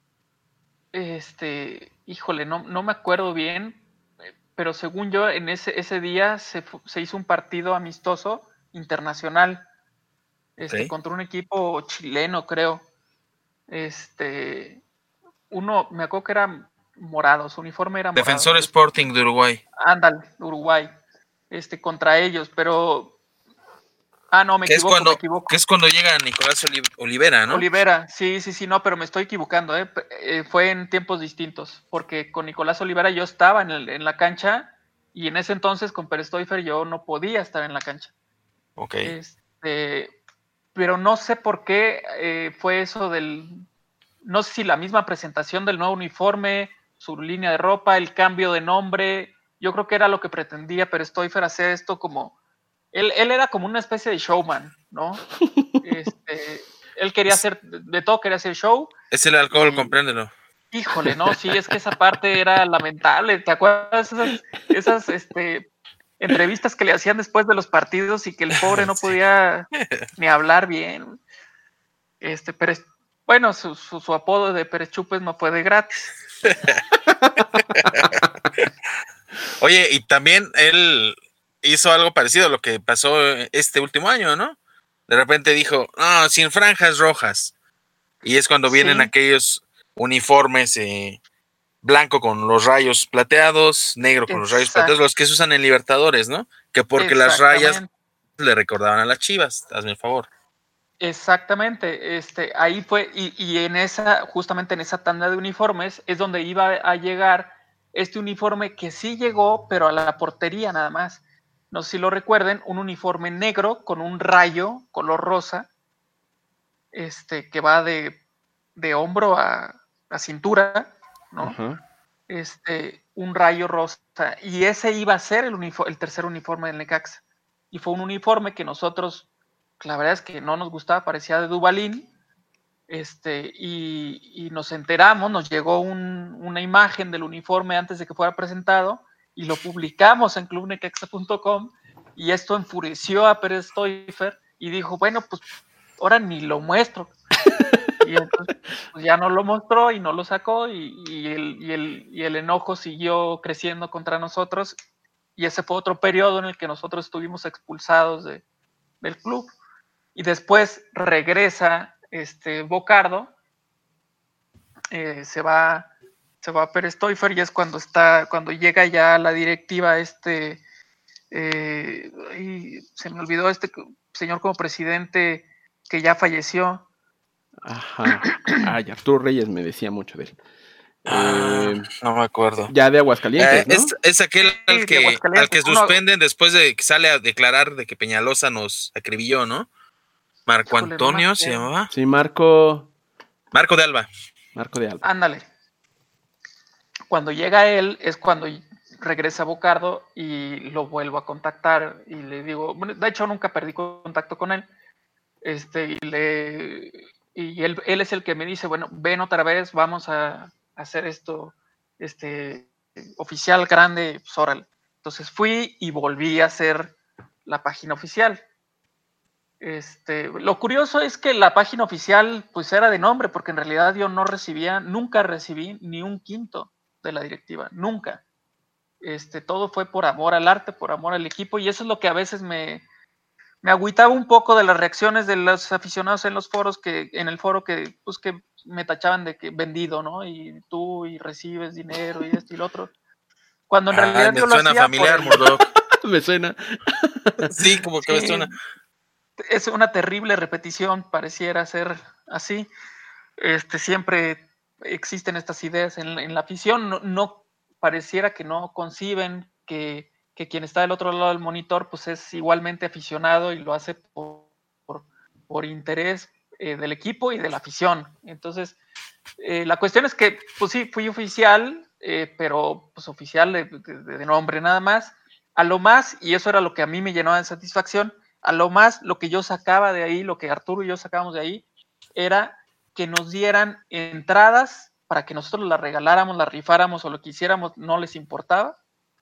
Este, híjole, no, no me acuerdo bien, pero según yo, en ese, ese día se, se hizo un partido amistoso internacional, este, okay. contra un equipo chileno, creo. Este, uno, me acuerdo que era morado, su uniforme era morado. Defensor Sporting de Uruguay. Ándale, Uruguay, este, contra ellos, pero... Ah, no, me equivoco, es cuando, me equivoco. Que es cuando llega Nicolás Olivera, ¿no? Olivera, sí, sí, sí, no, pero me estoy equivocando, ¿eh? Eh, fue en tiempos distintos, porque con Nicolás Olivera yo estaba en, el, en la cancha y en ese entonces con Pérez Toifer yo no podía estar en la cancha. Ok. Este, pero no sé por qué eh, fue eso del, no sé si la misma presentación del nuevo uniforme, su línea de ropa, el cambio de nombre, yo creo que era lo que pretendía Pérez Toifer hacer esto como... Él, él era como una especie de showman, ¿no? Este, él quería hacer, de todo quería hacer show. Es el alcohol, y, compréndelo. Híjole, no, sí, es que esa parte era lamentable. ¿Te acuerdas esas, esas este, entrevistas que le hacían después de los partidos y que el pobre no podía sí. ni hablar bien? Este, Pérez, bueno, su, su, su apodo de Pérez Chupes no fue de gratis. Oye, y también él hizo algo parecido a lo que pasó este último año, ¿no? De repente dijo, no, sin franjas rojas. Y es cuando vienen sí. aquellos uniformes eh, blanco con los rayos plateados, negro con Exacto. los rayos plateados, los que se usan en Libertadores, ¿no? Que porque las rayas le recordaban a las Chivas, hazme el favor. Exactamente, este, ahí fue, y, y en esa, justamente en esa tanda de uniformes, es donde iba a llegar este uniforme que sí llegó, pero a la portería nada más. No sé si lo recuerden, un uniforme negro con un rayo color rosa, este, que va de, de hombro a, a cintura, ¿no? Uh-huh. Este, un rayo rosa, y ese iba a ser el, uniforme, el tercer uniforme del Necaxa. Y fue un uniforme que nosotros, la verdad es que no nos gustaba, parecía de Dubalín, este, y, y nos enteramos, nos llegó un, una imagen del uniforme antes de que fuera presentado, y lo publicamos en club necaxa punto com, y esto enfureció a Pérez Toifer, y dijo, bueno, pues ahora ni lo muestro. Y entonces pues ya no lo mostró y no lo sacó, y, y, el, y, el, y el enojo siguió creciendo contra nosotros, y ese fue otro periodo en el que nosotros estuvimos expulsados de, del club. Y después regresa este Bocardo, eh, se va se va a Pérez Stoifer y es cuando está cuando llega ya la directiva este eh, y se me olvidó este señor como presidente que ya falleció. Ajá. Ay, Arturo Reyes me decía mucho de él. Ah, Eh, no me acuerdo. ya de Aguascalientes, Eh, ¿no? es, es aquel Sí, al de que, al Aguascalientes, que uno- suspenden después de que sale a declarar de que Peñalosa nos acribilló, ¿no? Marco Híjole, no me Antonio se acuerdo. llamaba. Sí, Marco. Marco de Alba. Marco de Alba. Ándale. Cuando llega él es cuando regresa Bocardo y lo vuelvo a contactar y le digo, bueno, de hecho nunca perdí contacto con él. Este, y le y él, él es el que me dice, bueno, ven otra vez, vamos a hacer esto, este, oficial grande, pues órale. Entonces fui y volví a hacer la página oficial. Este, lo curioso es que la página oficial pues era de nombre, porque en realidad yo no recibía, nunca recibí ni un quinto de la directiva, nunca. Este, todo fue por amor al arte, por amor al equipo, y eso es lo que a veces me, me agüitaba un poco de las reacciones de los aficionados en los foros, que en el foro que, pues, que me tachaban de que vendido, ¿no? Y tú y recibes dinero y esto y lo otro. Cuando en Ah, realidad me yo lo suena hacía familiar, por el, Murdoch. Me suena. Sí, como que me sí, suena. es una terrible repetición, pareciera ser así. Este, siempre existen estas ideas en, en la afición, no, no pareciera que no conciben que, que quien está del otro lado del monitor pues es igualmente aficionado y lo hace por, por, por interés eh, del equipo y de la afición. Entonces, eh, la cuestión es que, pues sí, fui oficial, eh, pero pues oficial de, de, de nombre nada más. A lo más, y eso era lo que a mí me llenaba de satisfacción, a lo más lo que yo sacaba de ahí, lo que Arturo y yo sacábamos de ahí, era que nos dieran entradas para que nosotros las regaláramos, las rifáramos o lo que hiciéramos, no les importaba.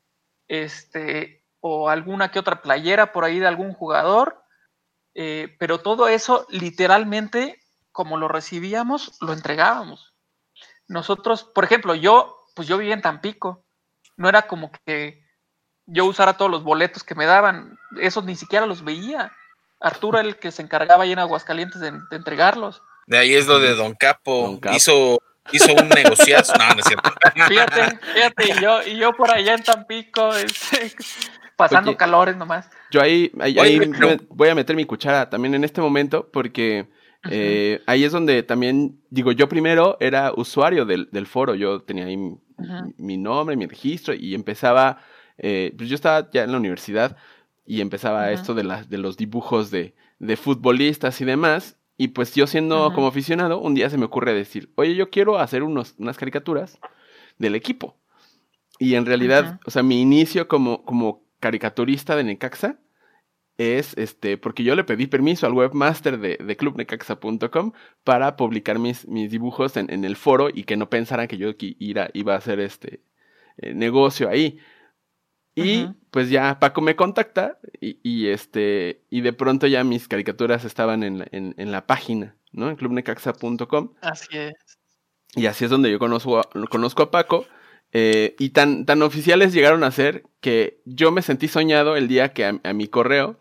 Este, o alguna que otra playera por ahí de algún jugador, eh, pero todo eso literalmente, como lo recibíamos, lo entregábamos. Nosotros, por ejemplo, yo, pues yo vivía en Tampico, no era como que yo usara todos los boletos que me daban, esos ni siquiera los veía. Arturo era el que se encargaba ahí en Aguascalientes de, de entregarlos. De ahí es lo de Don Capo. Don Capo. Hizo, hizo un negociazo. No, no es cierto. Fíjate, fíjate, y yo, y yo por allá en Tampico, este, pasando Oye, calores nomás. Yo ahí, ahí, Oye, ahí pero- me- voy a meter mi cuchara también en este momento porque eh, ahí es donde también, digo, yo primero era usuario del, del foro, yo tenía ahí mi, Ujú. mi nombre, mi registro y empezaba, eh, pues yo estaba ya en la universidad y empezaba Ujú. esto de, las de los dibujos de, de futbolistas y demás. Y pues yo siendo Ujú. como aficionado, un día se me ocurre decir, oye, yo quiero hacer unos, unas caricaturas del equipo. Y en realidad, Ujú. o sea, mi inicio como, como caricaturista de Necaxa es este, porque yo le pedí permiso al webmaster de, de club necaxa punto com para publicar mis, mis dibujos en, en el foro y que no pensaran que yo qui- ira- iba a hacer este eh, negocio ahí. Y Ujú. pues ya Paco me contacta y, y este y de pronto ya mis caricaturas estaban en la, en, en la página, ¿no? En club necaxa punto com. Así es. Y así es donde yo conozco a, conozco a Paco. Eh, y tan, tan oficiales llegaron a ser que yo me sentí soñado el día que a, a mi correo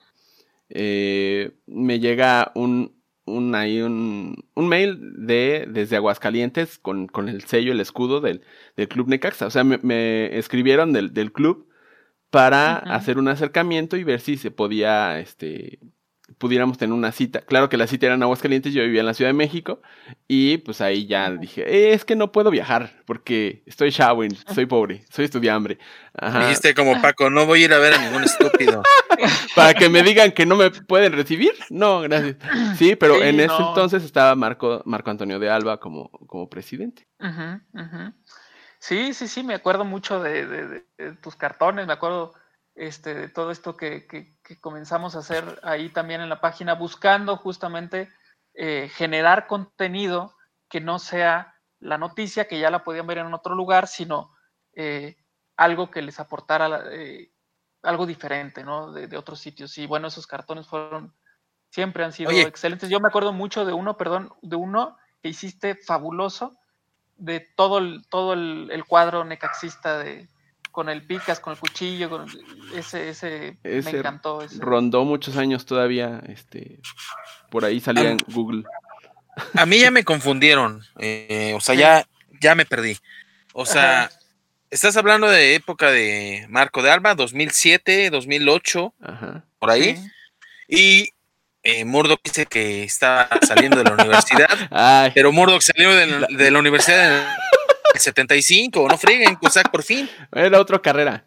eh, me llega un, un, ahí un, un mail de, desde Aguascalientes con, con el sello, el escudo del, del Club Necaxa. O sea, me, me escribieron del, del club para Ujú. hacer un acercamiento y ver si se podía, este, pudiéramos tener una cita. Claro que la cita era en Aguascalientes, yo vivía en la Ciudad de México y pues ahí ya Ujú. dije, "Eh, es que no puedo viajar porque estoy chavo, y soy pobre, soy estudiambre." Ajá. Dijiste como Paco, no voy a ir a ver a ningún estúpido. Para que me digan que no me pueden recibir. No, gracias. Sí, pero Sí, en ese no. entonces estaba Marco, Marco Antonio de Alba como, como presidente. Ujú, ujú. Sí, sí, sí, me acuerdo mucho de, de- de- de tus cartones, me acuerdo este, de todo esto que, que- que comenzamos a hacer ahí también en la página, buscando justamente eh, generar contenido que no sea la noticia, que ya la podían ver en otro lugar, sino eh, algo que les aportara la- eh, algo diferente, ¿no? De, de otros sitios. Y bueno, esos cartones fueron, siempre han sido Oye. excelentes. Yo me acuerdo mucho de uno, perdón, de uno que hiciste fabuloso, de todo el, todo el, el cuadro necaxista de con el picas, con el cuchillo, con ese, ese, me Ese encantó ese. rondó muchos años todavía, este, por ahí salía en Google. A mí ya me confundieron. eh, o sea, Sí. ya ya me perdí. O sea, ajá, estás hablando de época de Marco de Alba, dos mil siete, dos mil ocho, ajá, por ahí. Sí. Y eh, Murdoch dice que está saliendo de la universidad, ay, pero Murdoch salió de la, de la universidad en el setenta y cinco, no freguen, Cossack, por fin. Era otra carrera.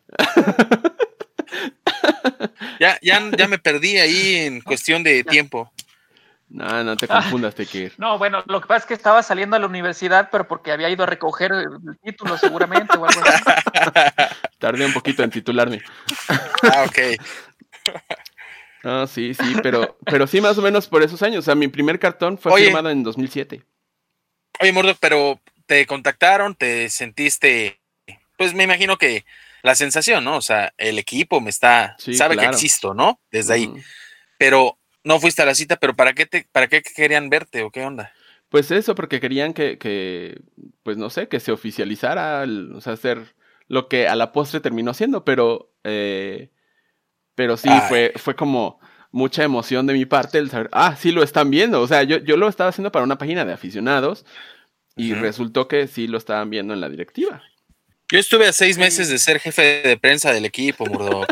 Ya, ya, ya me perdí ahí en cuestión de tiempo. No, no te confundas, Taker. No, bueno, lo que pasa es que estaba saliendo a la universidad, pero porque había ido a recoger el título seguramente o algo así. Tardé un poquito en titularme. Ah, ok. No, sí, sí, pero, pero sí más o menos por esos años. O sea, mi primer cartón fue oye, firmado en dos mil siete. Oye, Murdoch, pero te contactaron, te sentiste, pues me imagino que la sensación, ¿no? O sea, el equipo me está, sí, sabe claro, que existo, ¿no? Desde mm. ahí. Pero no fuiste a la cita, pero ¿para qué te, para qué querían verte o qué onda? Pues eso, porque querían que, que pues no sé, que se oficializara, el, o sea, hacer lo que a la postre terminó siendo, pero, eh, pero sí, fue, fue como mucha emoción de mi parte el saber, ah, sí lo están viendo, o sea, yo, yo lo estaba haciendo para una página de aficionados y uh-huh. resultó que sí lo estaban viendo en la directiva. Yo estuve a seis meses de ser jefe de prensa del equipo, Murdoch.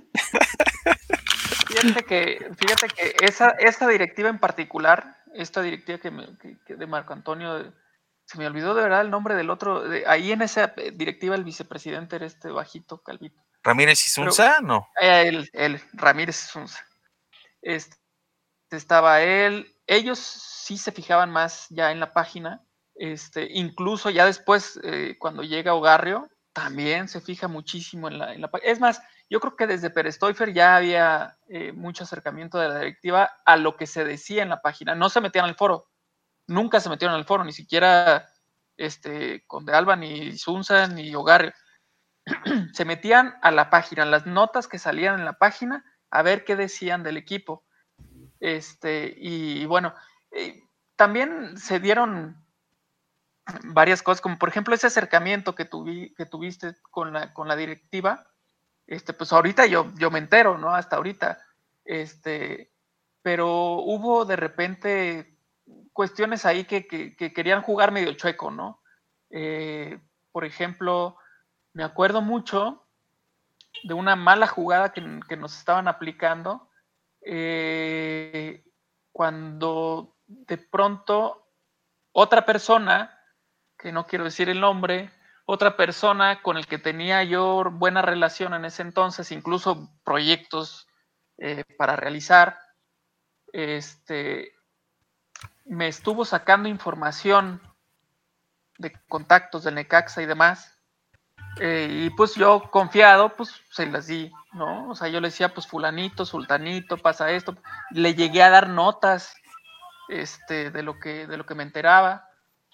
Fíjate que, fíjate que esa, esa directiva en particular, esta directiva que, me, que, que de Marco Antonio, se me olvidó de verdad el nombre del otro, de, ahí en esa directiva el vicepresidente era este bajito, calvito. ¿Ramírez Isunza? Pero, No. Él, él, Ramírez Isunza. Este, estaba él, ellos sí se fijaban más ya en la página, este, incluso ya después, eh, cuando llega Ogarrio, también se fija muchísimo en la, en la página. Es más, yo creo que desde Perestoifer ya había eh, mucho acercamiento de la directiva a lo que se decía en la página. No se metían al foro, nunca se metieron al foro, ni siquiera este, con De Alba, ni Sunza, ni Ogarrio. Se metían a la página, las notas que salían en la página, a ver qué decían del equipo. Este, y bueno, eh, también se dieron varias cosas, como por ejemplo ese acercamiento que, tuvi, que tuviste con la, con la directiva. Este, pues ahorita yo, yo me entero, ¿no? Hasta ahorita. Este, pero hubo de repente cuestiones ahí que, que, que querían jugar medio chueco, ¿no? Eh, por ejemplo, me acuerdo mucho de una mala jugada que, que nos estaban aplicando eh, cuando de pronto otra persona, que no quiero decir el nombre, otra persona con el que tenía yo buena relación en ese entonces, incluso proyectos eh, para realizar, este, me estuvo sacando información de contactos del Necaxa y demás, eh, y pues yo confiado, pues se las di, ¿no? O sea, yo le decía, pues fulanito, sultanito, pasa esto, le llegué a dar notas este, de, lo que, de lo que me enteraba.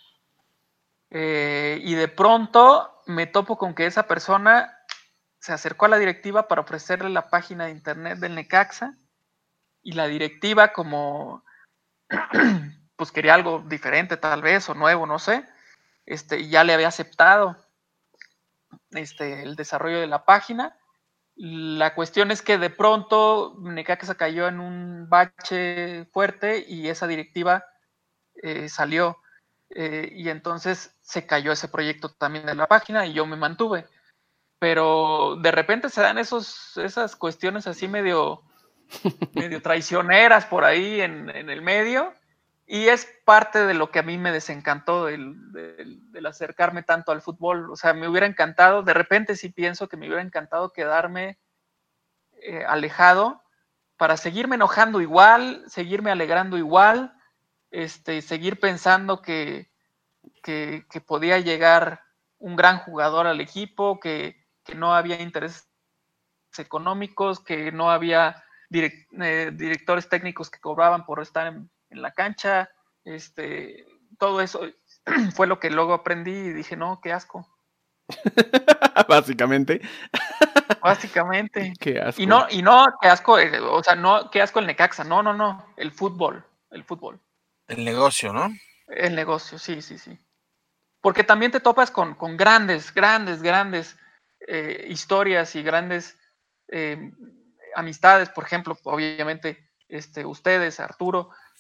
Eh, y de pronto me topo con que esa persona se acercó a la directiva para ofrecerle la página de internet del Necaxa y la directiva, como pues quería algo diferente tal vez o nuevo, no sé, este, ya le había aceptado este, el desarrollo de la página. La cuestión es que de pronto Necaxa cayó en un bache fuerte y esa directiva eh, salió. Eh, y entonces se cayó ese proyecto también de la página y yo me mantuve. Pero de repente se dan esos, esas cuestiones así medio, medio traicioneras por ahí en, en el medio, y es parte de lo que a mí me desencantó del, del, del acercarme tanto al fútbol. O sea, me hubiera encantado, de repente sí pienso que me hubiera encantado quedarme eh, alejado para seguirme enojando igual, seguirme alegrando igual, Este, seguir pensando que, que, que podía llegar un gran jugador al equipo, que, que no había intereses económicos, que no había direct, eh, directores técnicos que cobraban por estar en, en la cancha. Este, todo eso fue lo que luego aprendí y dije, no, qué asco. Básicamente. Básicamente. Qué asco. Y no, y no, qué asco, o sea, no, qué asco el Necaxa, no, no, no, el fútbol, el fútbol. El negocio, ¿no? El negocio, sí, sí, sí. Porque también te topas con, con grandes, grandes, grandes eh, historias y grandes eh, amistades. Por ejemplo, obviamente, este, ustedes, Arturo,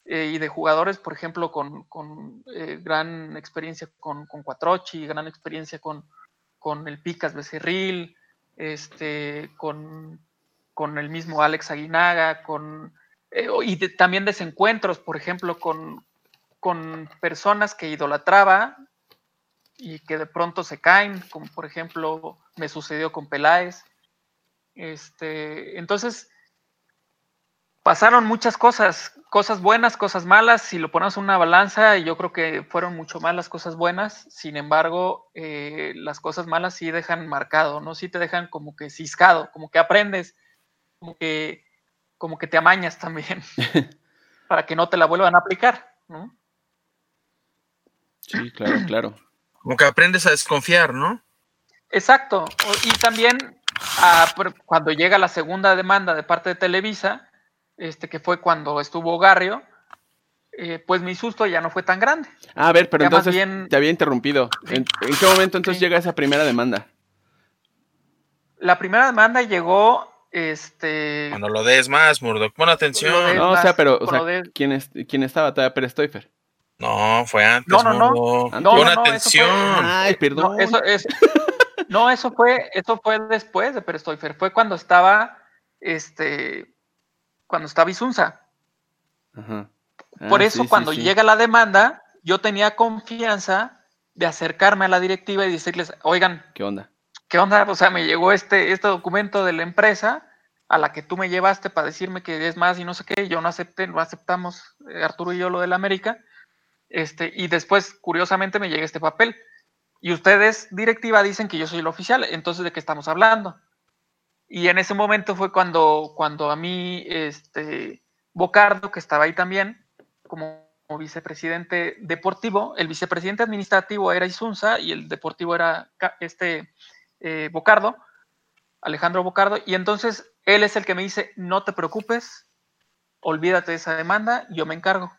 eh, y de jugadores, por ejemplo, con, con eh, gran experiencia con, con Cuatrochi, gran experiencia con, con el Picas Becerril, este, con, con el mismo Alex Aguinaga, con, eh, y de, también desencuentros, por ejemplo, con, con personas que idolatraba y que de pronto se caen, como por ejemplo me sucedió con Peláez. Este, entonces, pasaron muchas cosas, cosas buenas, cosas malas. Si lo ponemos en una balanza, yo creo que fueron mucho más las cosas buenas. Sin embargo, eh, las cosas malas sí dejan marcado, ¿no? Sí te dejan como que ciscado, como que aprendes, como que, como que te amañas también, para que no te la vuelvan a aplicar, ¿no? Sí, claro, claro. Como que aprendes a desconfiar, ¿no? Exacto. Y también ah, cuando llega la segunda demanda de parte de Televisa, este, que fue cuando estuvo Garrio, eh, pues mi susto ya no fue tan grande. Ah, a ver, pero ya entonces bien, te había interrumpido. sí, ¿En, ¿En qué momento entonces sí. llega esa primera demanda? La primera demanda llegó, este... Cuando lo des más, Murdoch, pon atención. Lo des No, o más, sea, pero, o con sea, lo de- ¿quién, es, ¿quién estaba todavía? Pérez Stoifer. No, fue antes, No, no, no. Murdoch. Antes. No, Pon no, no, eso fue. atención. Ay, eh, perdón. No, eso es. No, eso fue, eso fue después de Pérez Stoifer. Fue cuando estaba, este, cuando estaba Isunza. Ajá. Ah, Por eso, sí, sí, cuando sí. llega la demanda, yo tenía confianza de acercarme a la directiva y decirles, oigan, ¿Qué onda? ¿qué onda? O sea, me llegó este, este documento de la empresa a la que tú me llevaste para decirme que es más y no sé qué, yo no acepté, no aceptamos, eh, Arturo y yo, lo de la América, este, y después, curiosamente, me llega este papel. Y ustedes, directiva, dicen que yo soy el oficial, entonces, ¿de qué estamos hablando? Y en ese momento fue cuando, cuando a mí, este, Bocardo, que estaba ahí también, como, como vicepresidente deportivo, el vicepresidente administrativo era Isunza y el deportivo era este eh, Bocardo, Alejandro Bocardo, y entonces él es el que me dice, no te preocupes, olvídate de esa demanda, yo me encargo.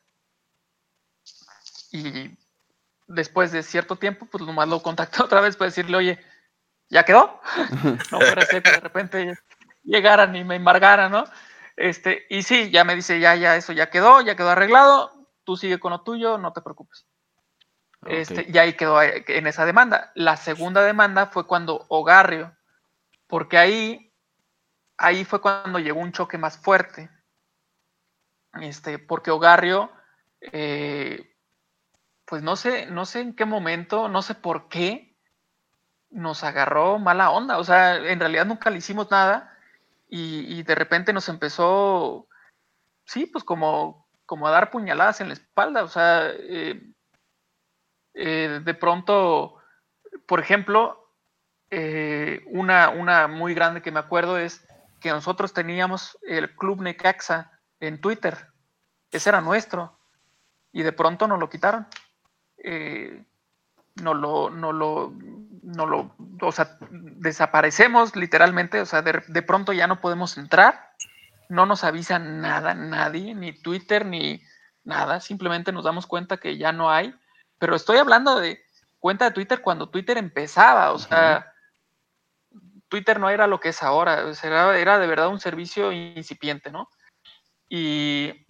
Y después de cierto tiempo, pues nomás lo contacté otra vez para decirle, oye, ¿ya quedó? No fuera ser que de repente llegaran y me embargaran, ¿no? Este, y sí, ya me dice, ya, ya, eso ya quedó, ya quedó arreglado, tú sigue con lo tuyo, no te preocupes. Okay. Este, y ahí quedó en esa demanda. La segunda demanda fue cuando Ogarrio, porque ahí, ahí fue cuando llegó un choque más fuerte. Este, porque Ogarrio, eh, pues no sé, no sé en qué momento, no sé por qué, nos agarró mala onda. O sea, en realidad nunca le hicimos nada y, y de repente nos empezó, sí, pues como, como a dar puñaladas en la espalda. O sea, eh, eh, de pronto, por ejemplo, eh, una, una muy grande que me acuerdo es que nosotros teníamos el Club Necaxa en Twitter. Ese era nuestro. Y de pronto nos lo quitaron. Eh, no lo, no lo, no lo, o sea, desaparecemos literalmente, o sea, de, de pronto ya no podemos entrar, no nos avisa nada, nadie, ni Twitter, ni nada, simplemente nos damos cuenta que ya no hay, pero estoy hablando de cuenta de Twitter cuando Twitter empezaba, o sea, uh-huh. Twitter no era lo que es ahora, o sea, era, era de verdad un servicio incipiente, ¿no? Y,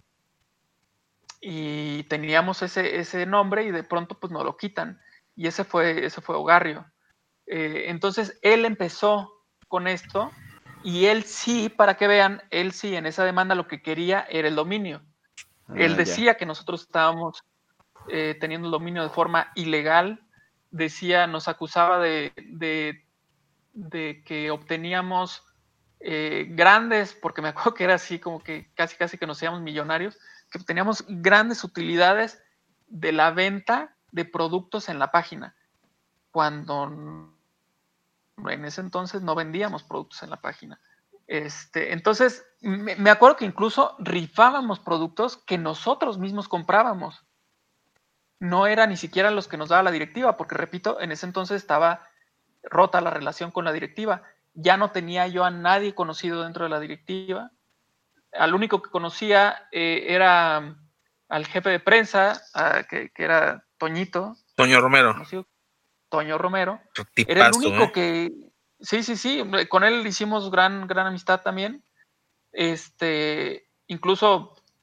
y teníamos ese, ese nombre y de pronto pues nos lo quitan. Y ese fue, ese fue Ogarrio. Eh, entonces, él empezó con esto y él sí, para que vean, él sí, en esa demanda lo que quería era el dominio. Ah, él decía ya. que nosotros estábamos eh, teniendo el dominio de forma ilegal, decía, nos acusaba de, de, de que obteníamos eh, grandes, porque me acuerdo que era así como que casi casi que nos hacíamos millonarios, que obteníamos grandes utilidades de la venta de productos en la página, cuando en ese entonces no vendíamos productos en la página. Este, entonces, me, me acuerdo que incluso rifábamos productos que nosotros mismos comprábamos. No era ni siquiera los que nos daba la directiva, porque repito, en ese entonces estaba rota la relación con la directiva. Ya no tenía yo a nadie conocido dentro de la directiva. Al único que conocía eh, era al jefe de prensa, a, que, que era Toñito. Toño Romero. Conocido, Toño Romero. Tipazo, era el único ¿eh? que... Sí, sí, sí. Con él hicimos gran, gran amistad también. Este, incluso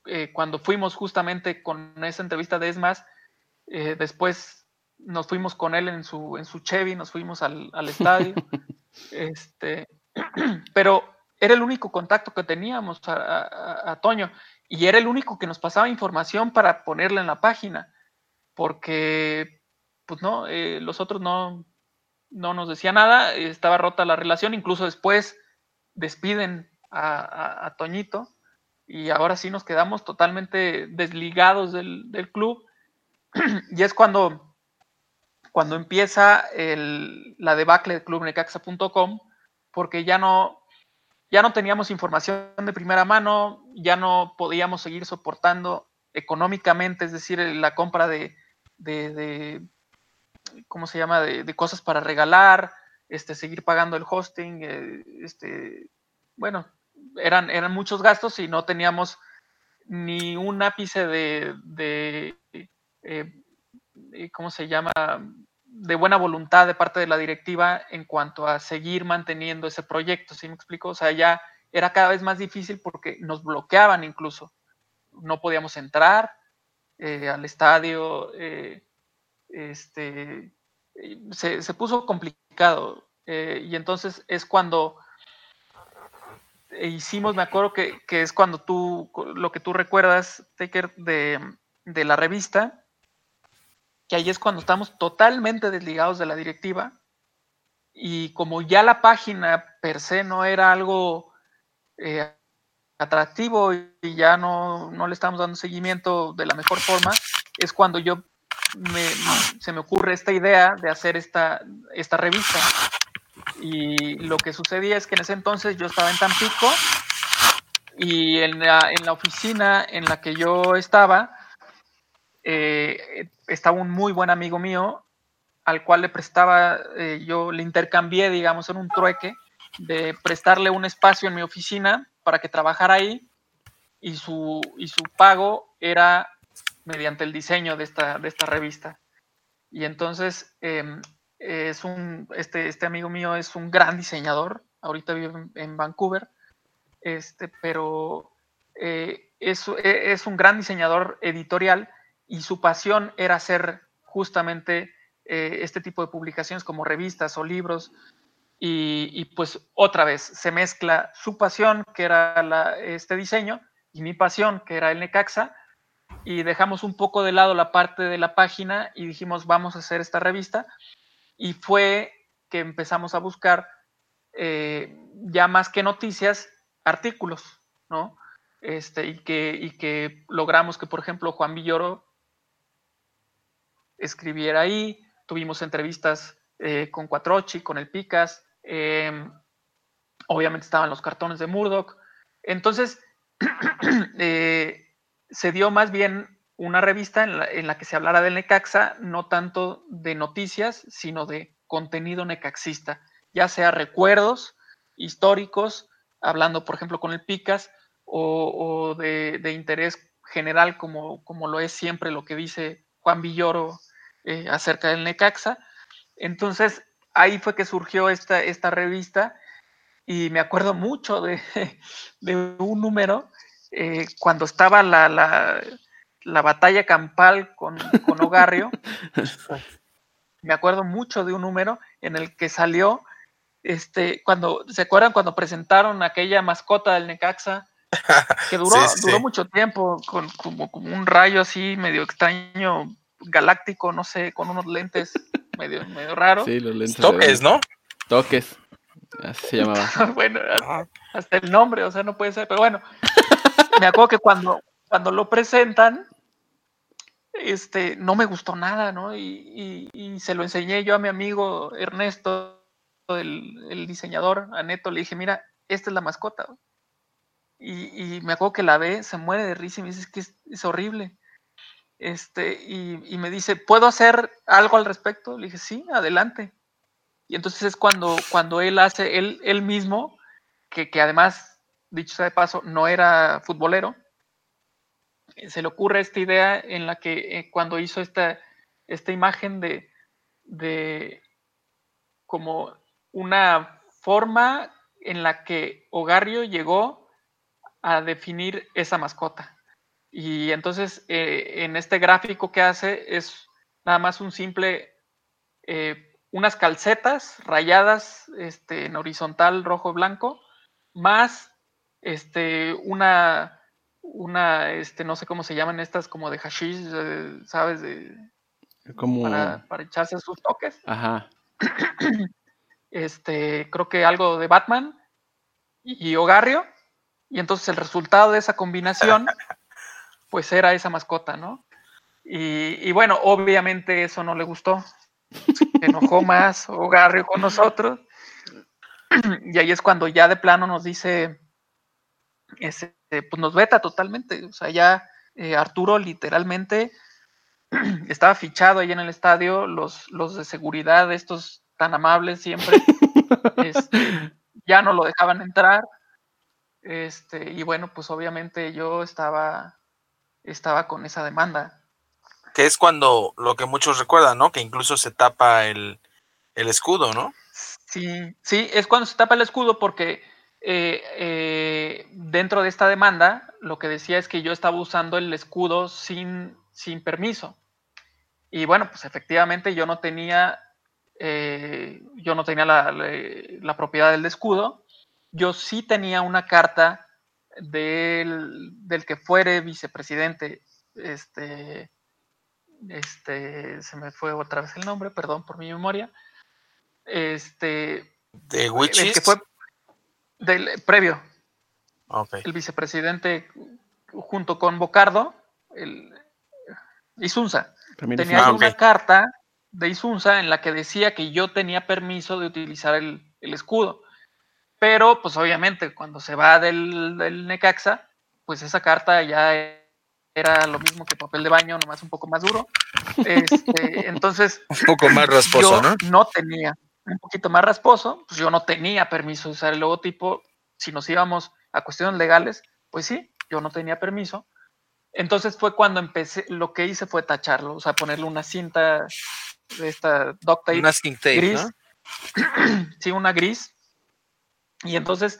eh, cuando fuimos justamente con esa entrevista de ESMAS, eh, después nos fuimos con él en su, en su Chevy, nos fuimos al, al estadio, este, pero era el único contacto que teníamos a, a, a Toño, y era el único que nos pasaba información para ponerla en la página, porque pues no, eh, los otros no, no nos decía nada, estaba rota la relación, incluso después despiden a, a, a Toñito, y ahora sí nos quedamos totalmente desligados del, del club, y es cuando, cuando empieza el, la debacle de club necaxa punto com, porque ya no, ya no teníamos información de primera mano, ya no podíamos seguir soportando económicamente, es decir, la compra de, de, de ¿cómo se llama?, de, de cosas para regalar, este, seguir pagando el hosting, eh, este, bueno, eran, eran muchos gastos y no teníamos ni un ápice de, de eh, ¿cómo se llama?, de buena voluntad de parte de la directiva en cuanto a seguir manteniendo ese proyecto, ¿sí me explico? O sea, ya era cada vez más difícil porque nos bloqueaban incluso, no podíamos entrar eh, al estadio, eh, este, se, se puso complicado, eh, y entonces es cuando hicimos, me acuerdo que, que es cuando tú, lo que tú recuerdas, Taker, de, de la revista, que ahí es cuando estamos totalmente desligados de la directiva, y como ya la página per se no era algo eh, atractivo y ya no, no le estamos dando seguimiento de la mejor forma, es cuando yo me, se me ocurre esta idea de hacer esta, esta revista. Y lo que sucedía es que en ese entonces yo estaba en Tampico, y en la, en la oficina en la que yo estaba, eh, estaba un muy buen amigo mío, al cual le prestaba, eh, yo le intercambié, digamos, en un trueque, de prestarle un espacio en mi oficina para que trabajara ahí, y su, y su pago era mediante el diseño de esta, de esta revista. Y entonces, eh, es un, este, este amigo mío es un gran diseñador, ahorita vive en, en Vancouver, este, pero eh, es, es un gran diseñador editorial, y su pasión era hacer justamente eh, este tipo de publicaciones como revistas o libros, y, y pues otra vez se mezcla su pasión, que era la, este diseño, y mi pasión, que era el Necaxa, y dejamos un poco de lado la parte de la página y dijimos, vamos a hacer esta revista, y fue que empezamos a buscar eh, ya más que noticias, artículos, ¿no? Este, y, que, y que logramos que, por ejemplo, Juan Villoro escribiera ahí, tuvimos entrevistas eh, con Cuatrochi, con el Picas, eh, obviamente estaban los cartones de Murdoch, entonces eh, se dio más bien una revista en la, en la que se hablara del Necaxa, no tanto de noticias, sino de contenido necaxista, ya sea recuerdos históricos, hablando por ejemplo con el Picas, o, o de, de interés general, como, como lo es siempre lo que dice Juan Villoro eh, acerca del Necaxa. Entonces ahí fue que surgió esta, esta revista, y me acuerdo mucho de, de un número eh, cuando estaba la, la, la batalla campal con, con Ogarrio. Me acuerdo mucho de un número en el que salió, este, cuando, ¿se acuerdan cuando presentaron aquella mascota del Necaxa? Que duró, sí, sí, duró sí. mucho tiempo, con, como, como un rayo así medio extraño, galáctico, no sé, con unos lentes medio, medio raro. Sí, los lentes. Toques, ¿no? Toques, así se llamaba. Bueno, hasta, hasta el nombre, o sea, no puede ser, pero bueno, me acuerdo que cuando, cuando lo presentan, este, no me gustó nada, ¿no? Y, y, y se lo enseñé yo a mi amigo Ernesto, el, el diseñador, a Neto, le dije, mira, esta es la mascota. Y, y me acuerdo que la ve, se muere de risa y me dice, es que es, es horrible. Este, y, y me dice, ¿puedo hacer algo al respecto? Le dije, sí, adelante. Y entonces es cuando, cuando él hace, él, él mismo, que, que además, dicho sea de paso, no era futbolero, se le ocurre esta idea en la que eh, cuando hizo esta, esta imagen de, de como una forma en la que Ogarrio llegó a definir esa mascota. Y entonces eh, en este gráfico que hace es nada más un simple, eh, unas calcetas rayadas este, en horizontal rojo-blanco, más este, una, una este, no sé cómo se llaman estas, como de hashish, eh, ¿sabes? De, Como... para, para echarse sus toques. Ajá. Este, creo que algo de Batman y Ogarrio, y entonces el resultado de esa combinación, pues era esa mascota, ¿no? Y, y bueno, obviamente eso no le gustó, se enojó más Ogarrio con nosotros, y ahí es cuando ya de plano nos dice, este, pues nos veta totalmente, o sea, ya eh, Arturo literalmente estaba fichado ahí en el estadio, los, los de seguridad, estos tan amables siempre, este, ya no lo dejaban entrar. Este, y bueno, pues obviamente yo estaba, estaba con esa demanda. Que es cuando lo que muchos recuerdan, ¿no? Que incluso se tapa el, el escudo, ¿no? Sí, sí, es cuando se tapa el escudo porque eh, eh, dentro de esta demanda lo que decía es que yo estaba usando el escudo sin, sin permiso. Y bueno, pues efectivamente yo no tenía, eh, yo no tenía la, la, la propiedad del escudo. Yo sí tenía una carta del, del que fuere vicepresidente, este, este, se me fue otra vez el nombre, perdón por mi memoria, este, De el Witches. que fue del previo, okay. El vicepresidente junto con Bocardo, el Isunza, Ramírez tenía ah, yo okay. una carta de Isunza en la que decía que yo tenía permiso de utilizar el, el escudo. Pero, pues obviamente, cuando se va del, del Necaxa, pues esa carta ya era lo mismo que papel de baño, nomás un poco más duro. Este, entonces, un poco más rasposo, yo ¿no? no tenía, un poquito más rasposo, pues yo no tenía permiso de usar el logotipo. Si nos íbamos a cuestiones legales, pues sí, yo no tenía permiso. Entonces fue cuando empecé, lo que hice fue tacharlo, o sea, ponerle una cinta de esta duct tape masking tape, gris, ¿no? sí, una gris. Y entonces,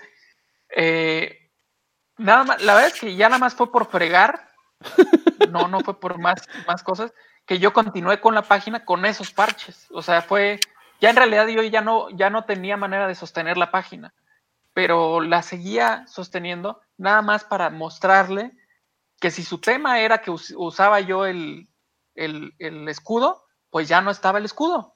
eh, nada más, la verdad es que ya nada más fue por fregar, no, no fue por más, más cosas, que yo continué con la página con esos parches. O sea, fue, ya en realidad yo ya no, ya no tenía manera de sostener la página, pero la seguía sosteniendo nada más para mostrarle que si su tema era que us, usaba yo el, el, el escudo, pues ya no estaba el escudo.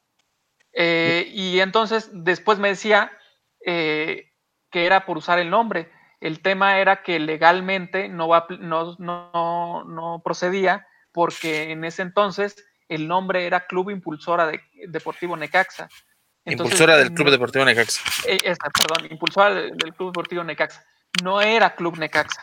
Eh, y entonces después me decía eh, que era por usar el nombre. El tema era que legalmente no, va, no, no, no procedía porque en ese entonces el nombre era Club Impulsora de, Deportivo Necaxa. Entonces, impulsora del Club no, Deportivo Necaxa. Eh, esta, perdón, impulsora del, del Club Deportivo Necaxa. No era Club Necaxa.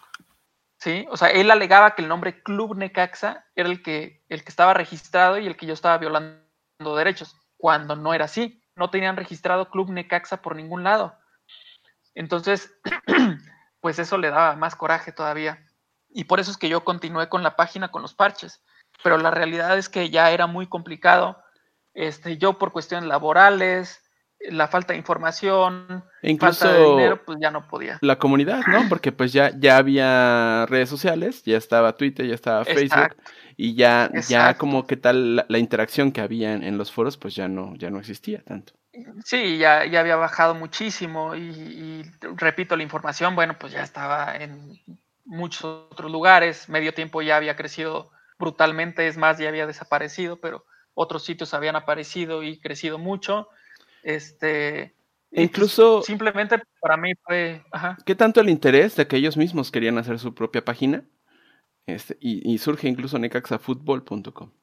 ¿Sí? O sea, él alegaba que el nombre Club Necaxa era el que, el que estaba registrado y el que yo estaba violando derechos, cuando no era así. No tenían registrado Club Necaxa por ningún lado. Entonces, pues eso le daba más coraje todavía. Y por eso es que yo continué con la página con los parches. Pero la realidad es que ya era muy complicado. Este, yo por cuestiones laborales, la falta de información, e incluso falta de dinero, pues ya no podía. La comunidad, ¿no? Porque pues ya, ya había redes sociales, ya estaba Twitter, ya estaba Facebook, Exacto. y ya, ya Exacto. como que tal la, la interacción que había en, en los foros, pues ya no, ya no existía tanto. Sí, ya, ya había bajado muchísimo y, y repito, la información, bueno, pues ya estaba en muchos otros lugares, medio tiempo ya había crecido brutalmente, es más, ya había desaparecido, pero otros sitios habían aparecido y crecido mucho. Este, E y incluso, pues, simplemente para mí fue, ajá. ¿qué tanto el interés de que ellos mismos querían hacer su propia página? Este, y, y surge incluso necaxa fútbol punto com.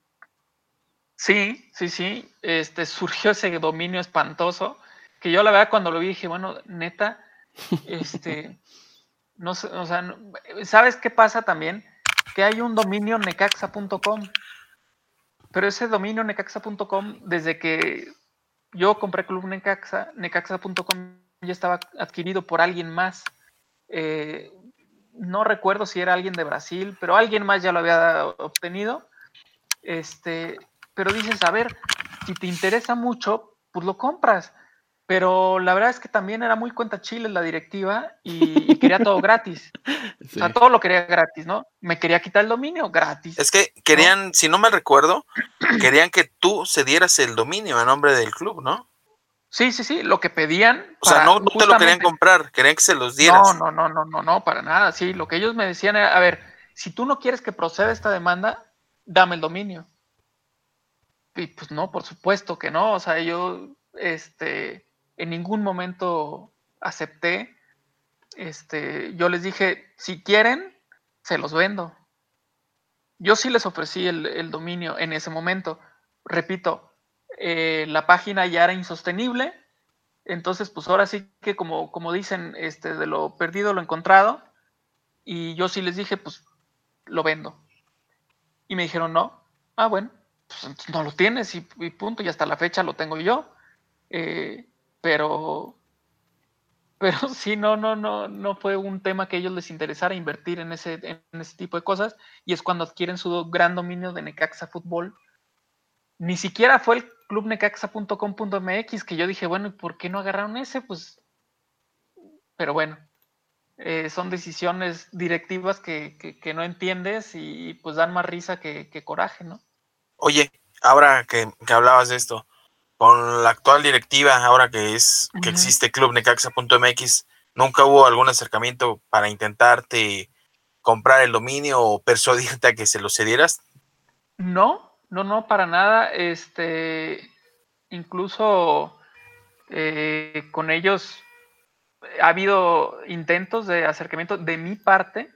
Sí, sí, sí, este, surgió ese dominio espantoso, que yo la verdad cuando lo vi dije, bueno, neta, este, no sé, o sea, no, ¿sabes qué pasa también? Que hay un dominio necaxa punto com, pero ese dominio necaxa punto com, desde que yo compré Club Necaxa, necaxa punto com ya estaba adquirido por alguien más, eh, no recuerdo si era alguien de Brasil, pero alguien más ya lo había obtenido, este... Pero dices, a ver, si te interesa mucho, pues lo compras. pero la verdad es que también era muy cuentachiles la directiva y, y quería todo gratis. Sí. O sea, todo lo quería gratis, ¿no? Me quería quitar el dominio gratis. Es que querían, ¿no? Si no mal recuerdo, querían que tú cedieras el dominio a nombre del club, ¿no? Sí, sí, sí, lo que pedían. O sea, para, no, no te lo querían comprar, querían que se los dieras. No, no, no, no, no, no, para nada. Sí, lo que ellos me decían era, a ver, si tú no quieres que proceda esta demanda, dame el dominio. Y pues no, por supuesto que no. O sea, yo este, en ningún momento acepté. Este, yo les dije, si quieren, se los vendo. Yo sí les ofrecí el, el dominio en ese momento. Repito, eh, la página ya era insostenible. Entonces, pues ahora sí que como, como dicen, este, de lo perdido lo encontrado. Y yo sí les dije, pues lo vendo. Y me dijeron, no. Ah, bueno, pues no lo tienes y, y punto. Y hasta la fecha lo tengo yo. Eh, pero, pero sí, no, no, no, no fue un tema que a ellos les interesara invertir en ese, en ese tipo de cosas. Y es cuando adquieren su gran dominio de Necaxa Fútbol. Ni siquiera fue el club necaxa punto com punto m x que yo dije, bueno, ¿y por qué no agarraron ese? Pues, pero bueno, eh, son decisiones directivas que, que, que, no entiendes y pues dan más risa que, que coraje, ¿no? Oye, ahora que, que hablabas de esto, con la actual directiva, ahora que es que uh-huh. existe club necaxa punto m x, ¿nunca hubo algún acercamiento para intentarte comprar el dominio o persuadirte a que se lo cedieras? No, no, no, para nada. Este, incluso eh, con ellos ha habido intentos de acercamiento de mi parte,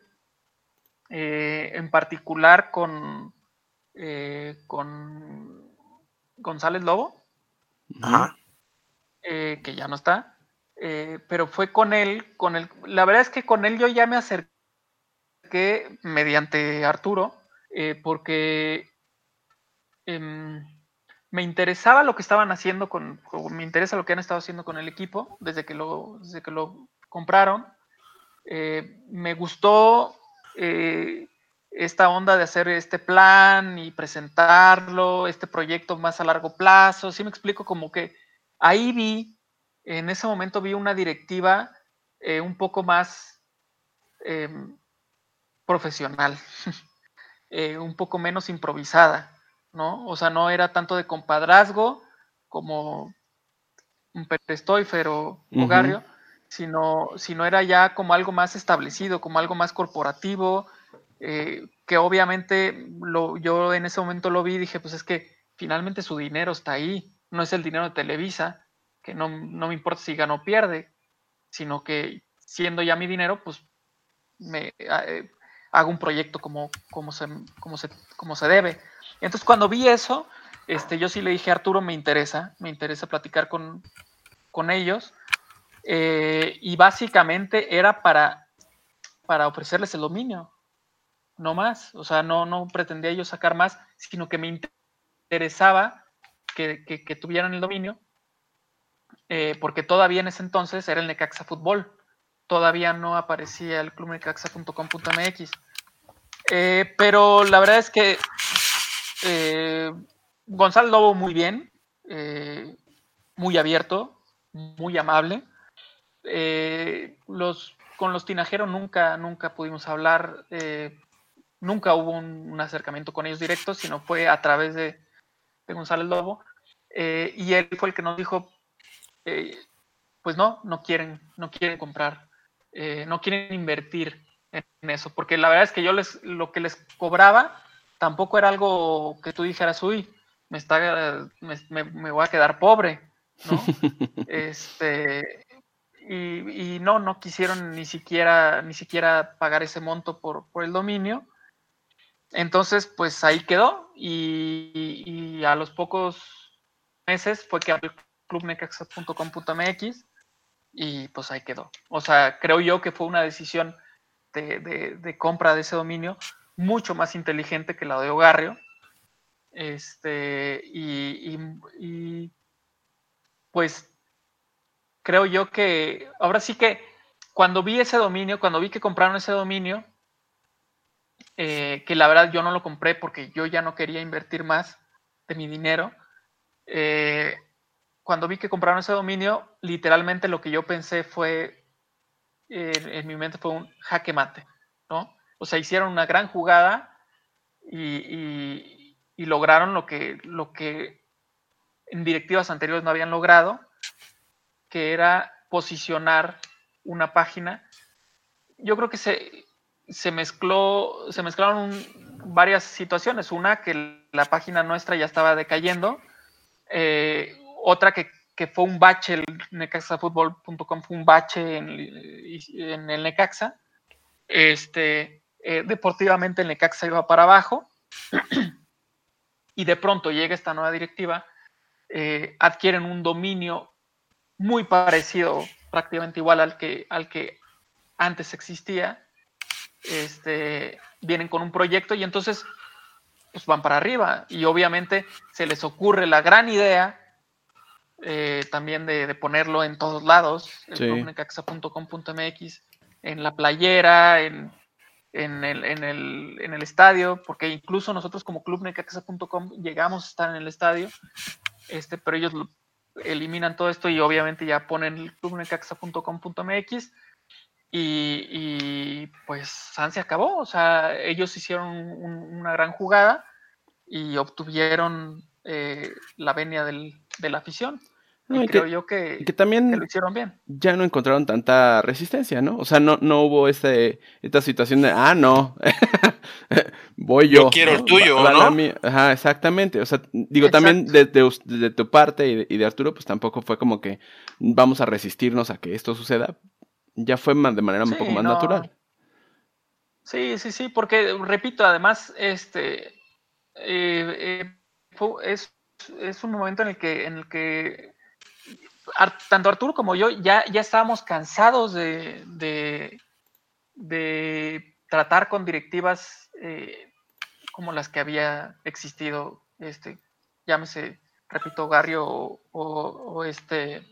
eh, en particular con, eh, con González Lobo, Ajá. eh, que ya no está, eh, pero fue con él, con él, la verdad es que con él yo ya me acerqué mediante Arturo, eh, porque eh, me interesaba lo que estaban haciendo con, me interesa lo que han estado haciendo con el equipo desde que lo, desde que lo compraron. Eh, me gustó eh, esta onda de hacer este plan y presentarlo, este proyecto más a largo plazo. Sí me explico, como que ahí vi, en ese momento vi una directiva eh, un poco más eh, profesional, eh, un poco menos improvisada, ¿no? O sea, no era tanto de compadrazgo como un Perestoifer o, uh-huh. o Garrio, sino, sino era ya como algo más establecido, como algo más corporativo, eh, que obviamente lo, yo en ese momento lo vi y dije, pues es que finalmente su dinero está ahí, no es el dinero de Televisa, que no, no me importa si gana o pierde, sino que siendo ya mi dinero, pues me eh, hago un proyecto como, como, se, como, se, como se debe. Entonces cuando vi eso, este, yo sí le dije a Arturo, me interesa, me interesa platicar con, con ellos, eh, y básicamente era para, para ofrecerles el dominio, no más, o sea, no, no pretendía yo sacar más, sino que me interesaba que, que, que tuvieran el dominio, eh, porque todavía en ese entonces era el Necaxa Fútbol, todavía no aparecía el club necaxa punto com punto m x, eh, pero la verdad es que eh, Gonzalo Lobo muy bien, eh, muy abierto, muy amable. Eh, los, con los tinajeros nunca, nunca pudimos hablar, eh, nunca hubo un, un acercamiento con ellos directos, sino fue a través de, de González Lobo, eh, y él fue el que nos dijo, eh, pues no, no quieren, no quieren comprar, eh, no quieren invertir en, en eso, porque la verdad es que yo les, lo que les cobraba tampoco era algo que tú dijeras, uy, me, está, me, me, me voy a quedar pobre, ¿no? este... Y, y no, no quisieron ni siquiera, ni siquiera pagar ese monto por, por el dominio. Entonces, pues ahí quedó. Y, y a los pocos meses fue que abrió club necaxa punto com punto m x y pues ahí quedó. O sea, creo yo que fue una decisión de, de, de compra de ese dominio mucho más inteligente que la de Ogarrio. Este, y, y, y pues creo yo que ahora sí que cuando vi ese dominio, cuando vi que compraron ese dominio, eh, que la verdad yo no lo compré porque yo ya no quería invertir más de mi dinero, eh, cuando vi que compraron ese dominio, literalmente lo que yo pensé fue, eh, en mi mente fue un jaque mate, ¿no? O sea, hicieron una gran jugada y, y, y lograron lo que, lo que en directivas anteriores no habían logrado, que era posicionar una página. Yo creo que se, se mezcló, se mezclaron un, varias situaciones. Una, que la página nuestra ya estaba decayendo. Eh, otra que, que fue un bache, el necaxa fútbol punto com fue un bache en, en el Necaxa. Este, eh, deportivamente el Necaxa iba para abajo y de pronto llega esta nueva directiva, eh, adquieren un dominio muy parecido, prácticamente igual al que, al que antes existía, este, vienen con un proyecto y entonces pues van para arriba y obviamente se les ocurre la gran idea eh, también de, de ponerlo en todos lados, el Sí. club necaxa punto com punto m x, en la playera, en, en, el, en, el, en el estadio, porque incluso nosotros como club necaxa punto com llegamos a estar en el estadio, este, pero ellos lo, eliminan todo esto y obviamente ya ponen el club necaxa punto com punto m x y, y pues San se acabó, o sea, ellos hicieron un, una gran jugada y obtuvieron eh, la venia del, de la afición. No, y y creo que, yo que, y que también que lo hicieron bien. ya no encontraron tanta resistencia, ¿no? O sea, no, no hubo este, esta situación de, ah, no, voy yo. Yo quiero ¿no? el tuyo, Va- va ¿no? la mía. Ajá, exactamente. O sea, digo, Exacto. también de, de, us- de tu parte y de, y de Arturo, pues tampoco fue como que vamos a resistirnos a que esto suceda. Ya fue ma- de manera un Sí, poco más no. natural. Sí, sí, sí, porque repito, además, este eh, eh, fue- es, es un momento en el que, en el que Ar- tanto Arturo como yo ya, ya estábamos cansados de, de, de tratar con directivas eh, como las que había existido, este, llámese, repito, Garrio o, o, o este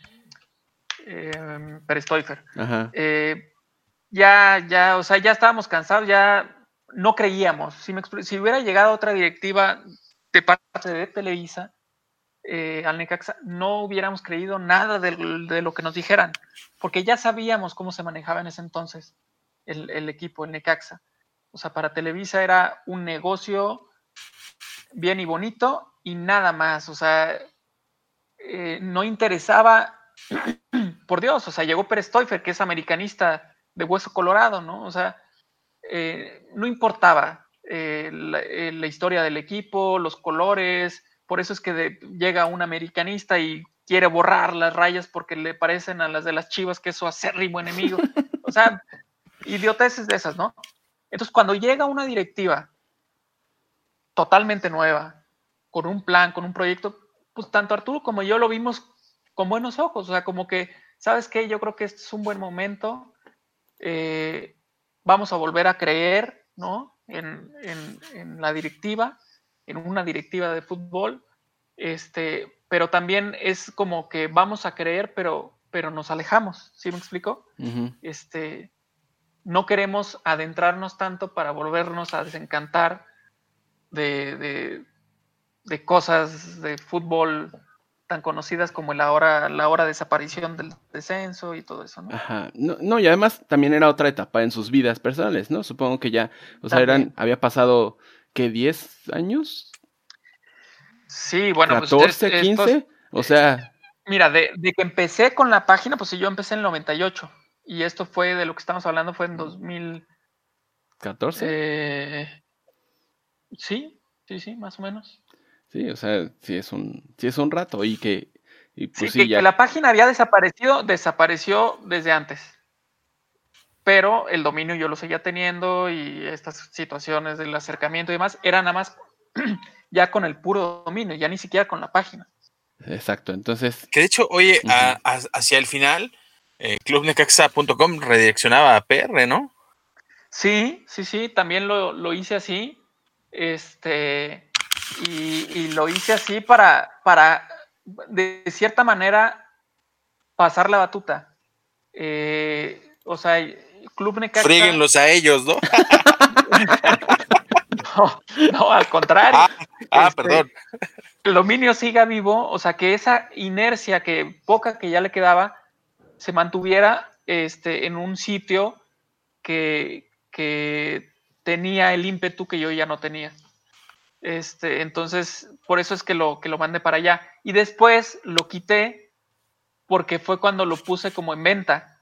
eh, Perestoifer. Ajá. Eh, ya, ya, o sea, ya estábamos cansados, ya no creíamos. Si, me expl- si hubiera llegado otra directiva de parte de Televisa eh, al Necaxa, no hubiéramos creído nada de, de lo que nos dijeran, porque ya sabíamos cómo se manejaba en ese entonces el, el equipo, el Necaxa. O sea, para Televisa era un negocio bien y bonito y nada más. O sea, eh, no interesaba, por Dios, o sea, llegó Pérez Stoifer, que es americanista de hueso colorado, ¿no? O sea, eh, no importaba eh, la, eh, la historia del equipo, los colores, por eso es que de, llega un americanista y quiere borrar las rayas porque le parecen a las de las Chivas que es su acérrimo enemigo. O sea, idioteces de esas, ¿no? Entonces, cuando llega una directiva totalmente nueva, con un plan, con un proyecto, pues tanto Arturo como yo lo vimos con buenos ojos, o sea, como que, ¿sabes qué? Yo creo que este es un buen momento, eh, vamos a volver a creer, ¿no? En, en, en la directiva, en una directiva de fútbol, este, pero también es como que vamos a creer, pero, pero nos alejamos, ¿sí me explico? Ujú. Este, no queremos adentrarnos tanto para volvernos a desencantar de, de, de cosas de fútbol tan conocidas como la hora, la hora desaparición del descenso y todo eso, ¿no? Ajá. No, no, y además también era otra etapa en sus vidas personales, ¿no? Supongo que ya, o sea, eran, También. había pasado, ¿qué? ¿diez años? Sí, bueno, pues ¿catorce, es- estos, quince? O sea, mira, de, de que empecé con la página, pues sí, yo empecé en el noventa y ocho y esto fue, de lo que estamos hablando, fue en dos mil, ¿catorce? eh, sí, sí, sí, más o menos. Sí, o sea, sí es un, sí es un rato y que, y pues Sí, sí, que, ya. que la página había desaparecido, desapareció desde antes. Pero el dominio yo lo seguía teniendo y estas situaciones del acercamiento y demás eran nada más ya con el puro dominio, ya ni siquiera con la página. Exacto, entonces, Que de hecho, oye, Ujú. a- a- hacia el final, eh, club necaxa punto com redireccionaba a P R, ¿no? Sí, sí, sí, también lo, lo hice así. Este, y, y lo hice así para, para, de cierta manera, pasar la batuta. Eh, o sea, Club Necaxa. Fríguenlos a ellos, ¿no? No, no, al contrario. Ah, ah, Este, perdón. el dominio siga vivo, o sea, que esa inercia que poca que ya le quedaba se mantuviera este, en un sitio que, que tenía el ímpetu que yo ya no tenía. Este, entonces, por eso es que lo, que lo mandé para allá. Y después lo quité porque fue cuando lo puse como en venta.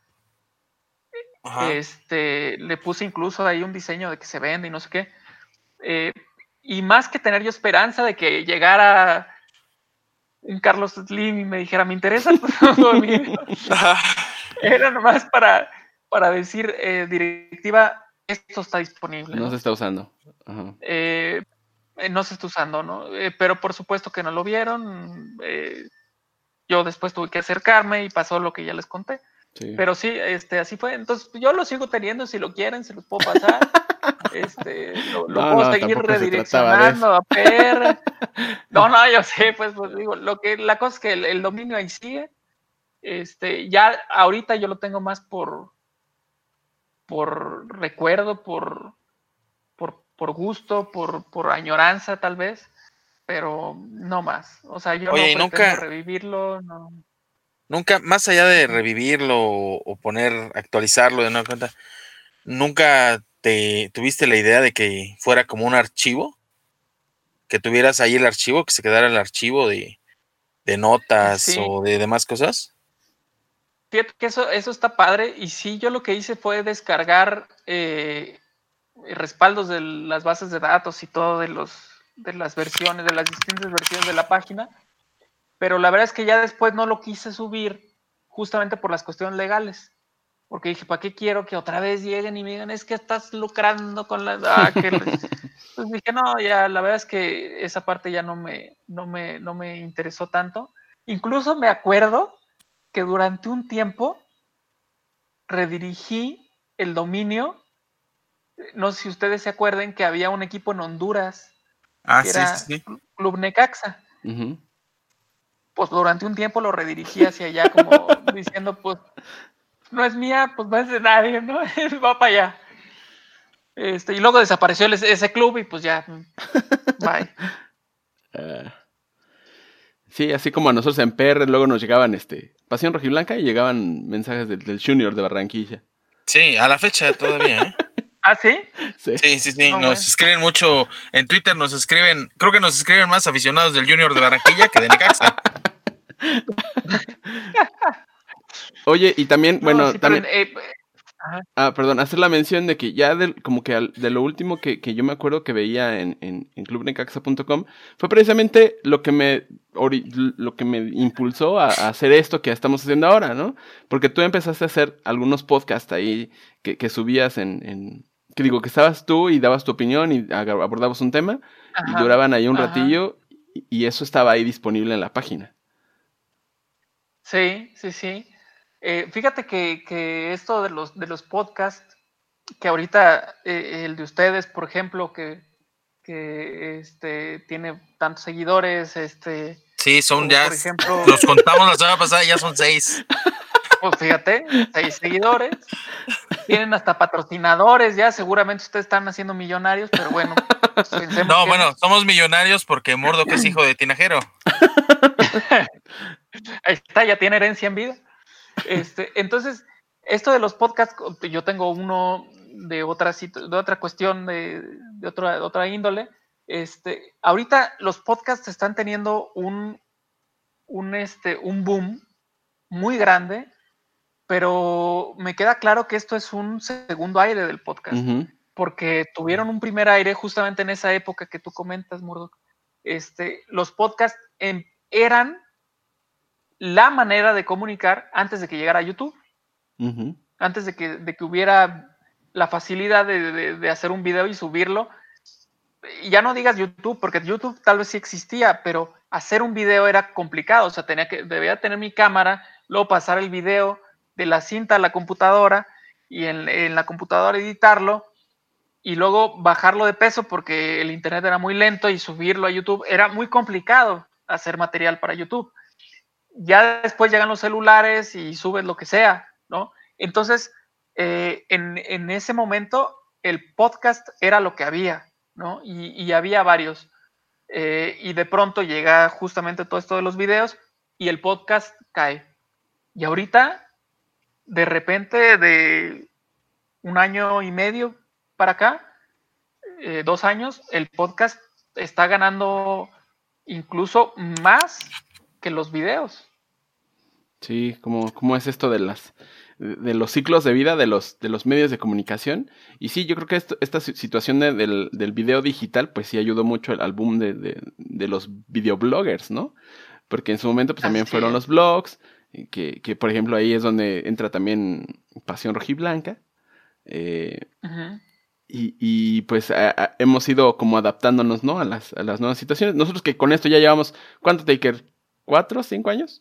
Ajá. Este, le puse incluso ahí un diseño de que se vende y no sé qué. Eh, y más que tener yo esperanza de que llegara un Carlos Slim y me dijera, me interesa tu dominio, era nomás para, para decir, eh, directiva, esto está disponible. No ¿no? se está usando. Ajá. Eh, eh, no se está usando, ¿no? Eh, pero por supuesto que no lo vieron. Eh, yo después tuve que acercarme y pasó lo que ya les conté. Sí. Pero sí, este, así fue. Entonces, yo lo sigo teniendo, si lo quieren, se los puedo pasar. Este, lo, lo No, puedo no, seguir tampoco se trataba de redireccionando a P R. No, no, yo sé, pues, pues digo, lo que, la cosa es que el, el dominio ahí sigue. Este, ya ahorita yo lo tengo más por, por recuerdo, por, por, por gusto, por, por añoranza tal vez, pero no más. O sea, yo Oye, y no pretendo nunca, revivirlo, no. nunca, más allá de revivirlo o, o poner, actualizarlo de nueva cuenta, ¿nunca te tuviste la idea de que fuera como un archivo? Que tuvieras ahí el archivo, que se quedara el archivo de, de notas Sí, o de demás cosas. fíjate que eso, eso está padre. Y sí, yo lo que hice fue descargar eh, respaldos de las bases de datos y todo de los de las versiones, de las distintas versiones de la página. Pero la verdad es que ya después no lo quise subir justamente por las cuestiones legales. Porque dije, ¿para qué quiero que otra vez lleguen y me digan, es que estás lucrando con la... Ah, que... Pues dije, no, ya la verdad es que esa parte ya no me, no me, no me interesó tanto. Incluso me acuerdo que durante un tiempo redirigí el dominio. No sé si ustedes se acuerden que había un equipo en Honduras Ah, que sí, era sí, sí. Club Necaxa. Ujú. Pues durante un tiempo lo redirigí hacia allá como diciendo, pues no es mía, pues no es de nadie, ¿no? Va para allá. Este, y luego desapareció el- ese club y pues ya, bye. Ah, sí, así como a nosotros en P R luego nos llegaban este Pasión Rojiblanca y llegaban mensajes del, del Junior de Barranquilla. Sí, a la fecha todavía, ¿eh? ¿Ah, sí? Sí. Sí, sí, sí. No, Nos bueno. escriben mucho en Twitter, nos escriben, creo que nos escriben más aficionados del Junior de Barranquilla que de Necaxa. Oye, y también, No, bueno, sí, pero también, eh, ajá, ah, perdón, hacer la mención de que ya del, como que al- de lo último que, que yo me acuerdo que veía en, en, en club necaxa punto com fue precisamente lo que me ori- lo que me impulsó a, a hacer esto que estamos haciendo ahora, ¿no? Porque tú empezaste a hacer algunos podcasts ahí que, que subías en, en, que digo, que estabas tú y dabas tu opinión y aga- abordabas un tema y ajá, duraban ahí un ajá. ratillo y, y eso estaba ahí disponible en la página. Sí, sí, sí. Eh, fíjate que, que esto de los, de los podcasts, que ahorita eh, el de ustedes, por ejemplo, que, que este, tiene tantos seguidores, este, Sí, son como ya, por ejemplo, los contamos la semana pasada, ya son seis. pues fíjate, seis seguidores, tienen hasta patrocinadores, ya seguramente ustedes están haciendo millonarios, pero bueno, pues pensemos No, que bueno, no. somos millonarios porque Murdoch es hijo de tinajero. Ahí está, ya tiene herencia en vida. Este, entonces, esto de los podcasts, yo tengo uno de otra, situ- de otra cuestión, de, de, otra, de otra índole. Este, ahorita los podcasts están teniendo un, un, este, un boom muy grande, pero me queda claro que esto es un segundo aire del podcast, Ujú. porque tuvieron un primer aire justamente en esa época que tú comentas, Murdoch. Este, los podcasts en, eran la manera de comunicar antes de que llegara YouTube, Ujú. antes de que, de que hubiera la facilidad de, de, de hacer un video y subirlo. Y ya no digas YouTube, porque YouTube tal vez sí existía, pero hacer un video era complicado. O sea, tenía que, debía tener mi cámara, luego pasar el video de la cinta a la computadora y en, en la computadora editarlo y luego bajarlo de peso porque el internet era muy lento y subirlo a YouTube. Era muy complicado hacer material para YouTube. Ya después llegan los celulares y subes lo que sea, ¿no? Entonces, eh, en, en, ese momento, el podcast era lo que había, ¿no? Y, y había varios. eh, y de pronto llega justamente todo esto de los videos y el podcast cae. Y ahorita, de repente, de un año y medio para acá, eh, dos años, el podcast está ganando incluso más que los videos. Sí, como, como es esto de las de los ciclos de vida de los de los medios de comunicación. Y sí, yo creo que esto, esta situación de, del, del video digital, pues sí ayudó mucho al, al boom de, de, de los videobloggers, ¿no? Porque en su momento pues también Así fueron es. los blogs, que, que por ejemplo ahí es donde entra también Pasión Rojiblanca. Eh, Uh-huh. y, y pues a, a, hemos ido como adaptándonos, ¿no? A las, a las nuevas situaciones. Nosotros que con esto ya llevamos, ¿cuánto, Taker? ¿Cuatro, cinco años?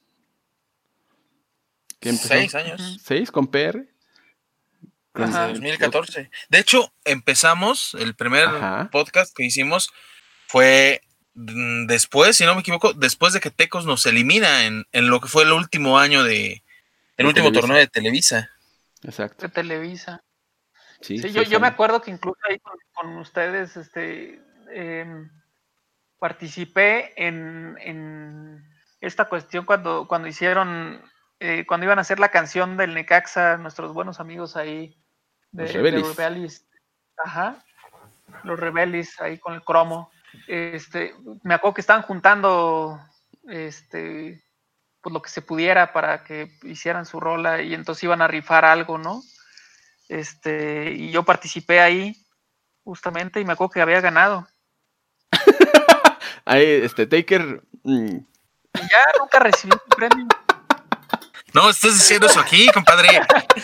¿Qué empezó? Seis años. ¿Seis con P R? Con Desde Ajá. dos mil catorce. De hecho, empezamos, el primer Ajá. podcast que hicimos fue mm, después, si no me equivoco, después de que Tecos nos elimina en, en lo que fue el último año de, el De último Televisa. torneo de Televisa. Exacto. De Televisa. Sí, Sí, yo, seis yo me años. acuerdo que incluso ahí con, con ustedes este, eh, participé en, en esta cuestión cuando, cuando hicieron, eh, cuando iban a hacer la canción del Necaxa, nuestros buenos amigos ahí de, Los de Rebelis. Rebelis. Ajá, los Rebelis ahí con el cromo. Este, me acuerdo que estaban juntando este, pues lo que se pudiera para que hicieran su rola y entonces iban a rifar algo, ¿no? Este, y yo participé ahí justamente y me acuerdo que había ganado. Ahí, este, Taker. mm, Y ya nunca recibí mi premio. No, estás diciendo eso aquí, compadre.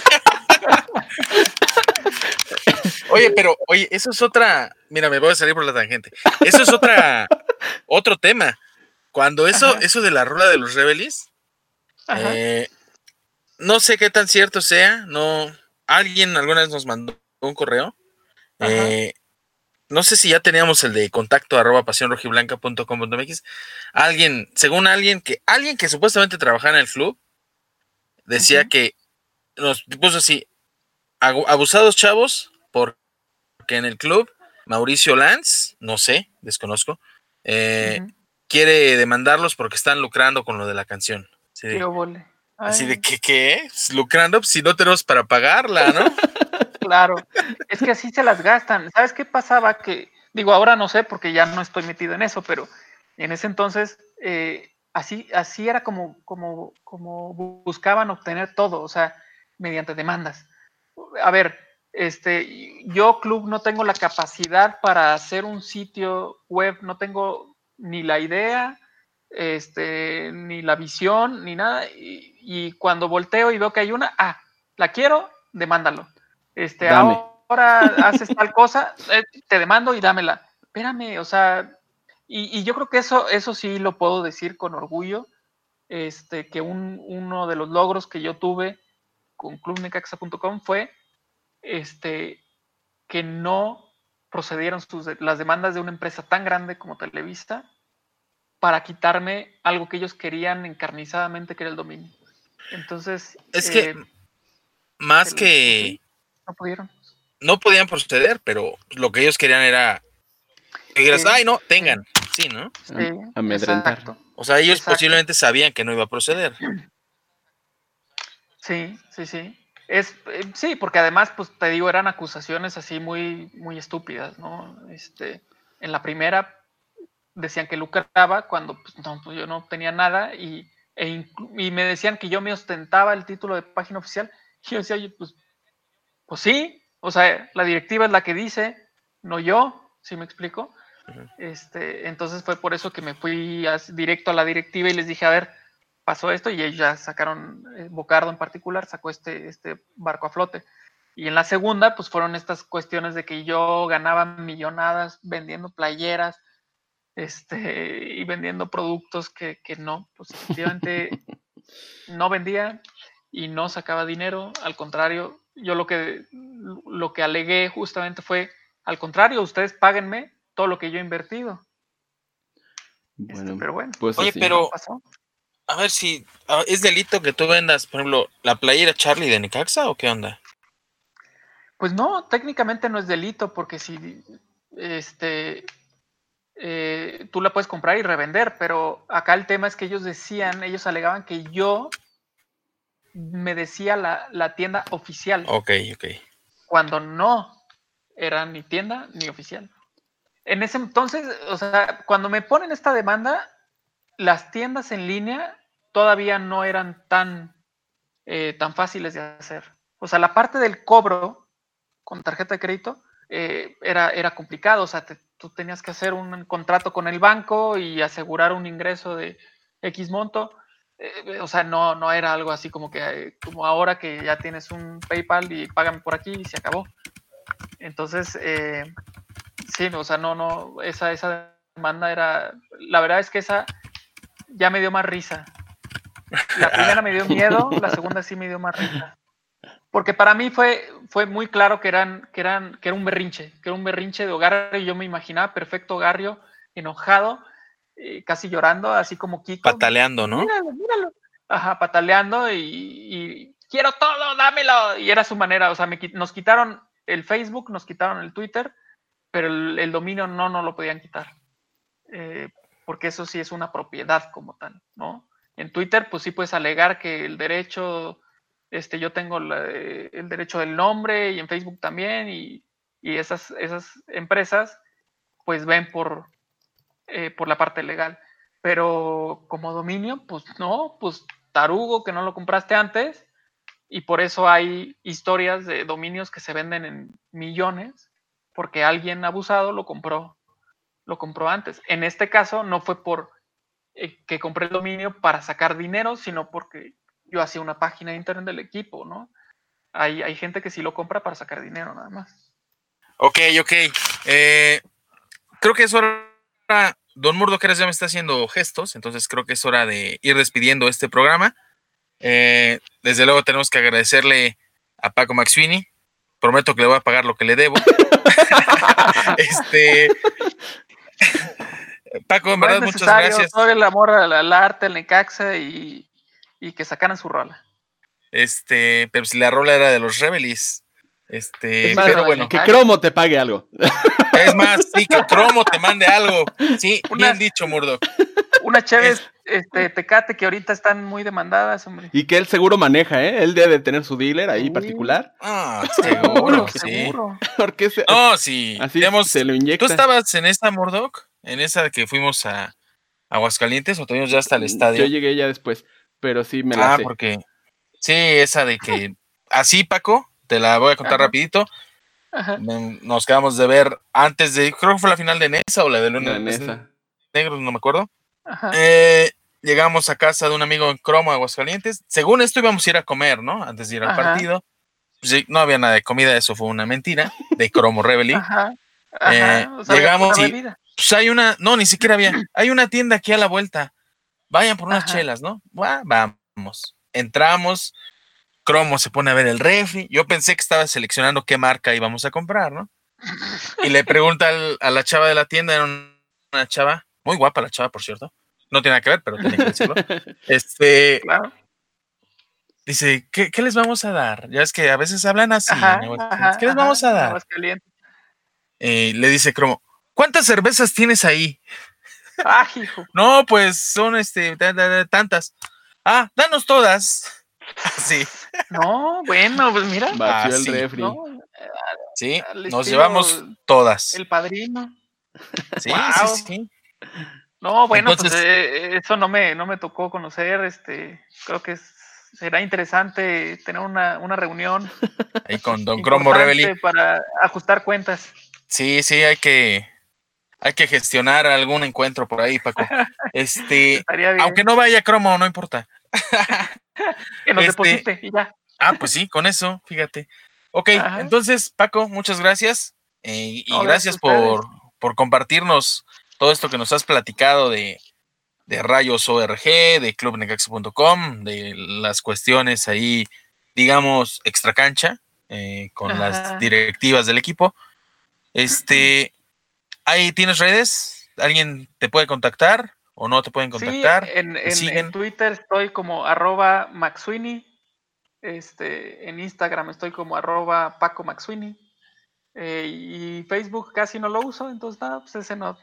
Oye, pero, oye, eso es otra. Mira, me voy a salir por la tangente. Eso es otra, otro tema. Cuando eso, Ajá. eso de la rola de los Rebelis, Ajá. eh, no sé qué tan cierto sea. No, alguien alguna vez nos mandó un correo. Eh, no sé si ya teníamos el de contacto arroba pasión rojiblanca punto com punto mx. Alguien, según alguien que, alguien que supuestamente trabajaba en el club, decía Ujú. que nos puso así, agu- abusados chavos, porque en el club Mauricio Lanz, no sé, desconozco, eh, Ujú. quiere demandarlos porque están lucrando con lo de la canción. Así Qué de, óvole. así de Ay, que, ¿qué? Pues, lucrando, pues, si no tenemos para pagarla, ¿no? claro. Es que así se las gastan. ¿Sabes qué pasaba? Que, digo, ahora no sé porque ya no estoy metido en eso, pero en ese entonces eh, así, así era como, como, como buscaban obtener todo, o sea, mediante demandas. A ver, este, yo club no tengo la capacidad para hacer un sitio web, no tengo ni la idea, este, ni la visión, ni nada, y, y cuando volteo y veo que hay una, ah, la quiero, demándalo. Este, Dame. ahora haces tal cosa, eh, te demando y dámela. Espérame, o sea, y, y yo creo que eso, eso sí lo puedo decir con orgullo, este, que un, uno de los logros que yo tuve con club necaxa punto com fue este, que no procedieron sus, las demandas de una empresa tan grande como Televisa para quitarme algo que ellos querían encarnizadamente, que era el dominio. Entonces, Es que eh, más el, pues que sí, no pudieron. no podían proceder, pero lo que ellos querían era que dijeras, Sí, ay, no, sí, tengan, sí, ¿no? sí, Amedrentar. exacto, O sea, ellos exacto. posiblemente sabían que no iba a proceder. Sí, sí, sí. Es, eh, sí, porque además, pues te digo, eran acusaciones así muy, muy estúpidas, ¿no? Este, en la primera decían que lucraba cuando pues, no, pues yo no tenía nada y, e inclu- y me decían que yo me ostentaba el título de página oficial. Y yo decía, oye, pues, pues sí, o sea, la directiva es la que dice, no yo, ¿sí me explico? Ujú. Este, entonces fue por eso que me fui a- directo a la directiva y les dije, a ver, pasó esto y ellos ya sacaron, eh, Bocardo en particular, sacó este, este barco a flote. Y en la segunda, pues fueron estas cuestiones de que yo ganaba millonadas vendiendo playeras, este, y vendiendo productos que, que no, pues efectivamente no vendía y no sacaba dinero. Al contrario, yo lo que, lo que alegué justamente fue, al contrario, ustedes páguenme todo lo que yo he invertido. Este, Bueno, pero bueno, pues Oye, así. no pero pasó. a ver si a- es delito que tú vendas, por ejemplo, la playera Charlie de Necaxa o qué onda. Pues no, técnicamente no es delito porque si este eh, tú la puedes comprar y revender, pero acá el tema es que ellos decían, ellos alegaban que yo me decía la, la tienda oficial. Ok, ok. Cuando no era ni tienda ni oficial. En ese entonces, o sea, cuando me ponen esta demanda, las tiendas en línea todavía no eran tan, eh, tan fáciles de hacer. O sea, la parte del cobro con tarjeta de crédito eh, era, era complicado. O sea, te, tú tenías que hacer un contrato con el banco y asegurar un ingreso de X monto. Eh, o sea, no, no era algo así como que eh, como ahora que ya tienes un PayPal y págame por aquí y se acabó. Entonces, eh, sí, o sea, no, no, esa, esa demanda era, la verdad es que esa ya me dio más risa. La primera me dio miedo, la segunda sí me dio más risa. Porque para mí fue, fue muy claro que eran, que eran, que era un berrinche, que era un berrinche de Ogarrio. Yo me imaginaba perfecto Ogarrio, enojado, eh, casi llorando, así como Kiko. Pataleando, ¿no? Míralo, míralo. Ajá, pataleando y, y quiero todo, dámelo. Y era su manera, o sea, me, nos quitaron el Facebook, nos quitaron el Twitter, pero el, el dominio no nos lo podían quitar. Eh, porque eso sí es una propiedad como tal, ¿no? En Twitter, pues sí puedes alegar que el derecho, este, yo tengo la, el derecho del nombre y en Facebook también, y, y esas, esas empresas, pues ven por, eh, por la parte legal. Pero como dominio, pues no, pues tarugo que no lo compraste antes, y por eso hay historias de dominios que se venden en millones, porque alguien abusado lo compró, lo compró antes. En este caso no fue por eh, que compré el dominio para sacar dinero, sino porque yo hacía una página de internet del equipo, ¿no? Hay, hay gente que sí lo compra para sacar dinero nada más. Ok, ok. Eh, creo que es hora. Don Murdoqueras ya me está haciendo gestos, entonces creo que es hora de ir despidiendo este programa. Eh, desde luego tenemos que agradecerle a Paco McSweeney. Prometo que le voy a pagar lo que le debo. este Paco, en No verdad, es muchas necesario, gracias. todo el amor al, al arte, al Necaxa y, y que sacaran su rola. Este, pero si la rola era de los Rebelis. Este, Es más, pero bueno. que Cromo te pague algo. Es más, sí, que Cromo te mande algo. Sí, Una, bien dicho, Murdoch. Una Chévez este, Tecate que ahorita están muy demandadas, hombre. Y que él seguro maneja, ¿eh? Él debe tener su dealer ahí Sí. particular. Ah, seguro, sí. Seguro. Porque se, No, sí. así Hemos, se lo inyecta. ¿Tú estabas en esta, Murdoch? ¿En esa que fuimos a Aguascalientes o tuvimos ya hasta el estadio? Yo llegué ya después, pero sí me la Ah, sé. porque sí, esa de que así, Paco, te la voy a contar Ajá. rapidito. Ajá. Nos quedamos de ver antes de, creo que fue la final de Nesa o la de La Leones Nesa. Negros, no me acuerdo. Ajá. Eh, llegamos a casa de un amigo en Cromo, Aguascalientes. Según esto íbamos a ir a comer, ¿no? Antes de ir al Ajá. partido. Pues, sí, no había nada de comida, eso fue una mentira de Cromo Rebeli. Ajá. Ajá. Eh, O sea, llegamos una y bebida. pues hay una, no, ni siquiera había. Hay una tienda aquí a la vuelta. Vayan por unas Ajá. chelas, ¿no? Buah, vamos. Entramos. Cromo se pone a ver el refri. Yo pensé que estaba seleccionando qué marca íbamos a comprar, ¿no? Y le pregunta al, a la chava de la tienda, era una chava, muy guapa la chava, por cierto. No tiene nada que ver, pero tenía que decirlo. Este, Claro. dice, ¿qué, ¿qué les vamos a dar? Ya es que a veces hablan así. Ajá. En Aguascalientes. Ajá. ¿Qué les vamos a ajá, dar? Aguascalientes. Eh, le dice Cromo, ¿cuántas cervezas tienes ahí? Ah, hijo. No, pues son este, da, da, da, tantas. Ah, danos todas. Así. No, bueno, pues mira. Vació el Así. refri. No, Sí, al nos estilo llevamos todas. El Padrino. Sí, Wow. sí, sí. No, bueno, Entonces, pues eh, eso no me, no me tocó conocer. Este, creo que es- será interesante tener una, una reunión ahí con Don Cromo importante Rebeli. para ajustar cuentas. Sí, sí, hay que, hay que gestionar algún encuentro por ahí, Paco. Este, Estaría bien. aunque no vaya Cromo, no importa. Que nos este- deposite y ya. Ah, pues sí, con eso, fíjate. Ok, Ajá. entonces, Paco, muchas gracias. eh, y No, gracias gracias a ustedes. por, por compartirnos todo esto que nos has platicado de, de Rayos O R G, de club necaxa punto com, de las cuestiones ahí, digamos, extracancha, eh, con Ajá. las directivas del equipo. Este, ¿ahí tienes redes? ¿Alguien te puede contactar o no te pueden Sí, contactar? en, ¿Te en, siguen? en Twitter estoy como arroba McSweeney. Este, en Instagram estoy como arroba Paco McSweeney. Eh, y Facebook casi no lo uso, entonces nada, pues ese no,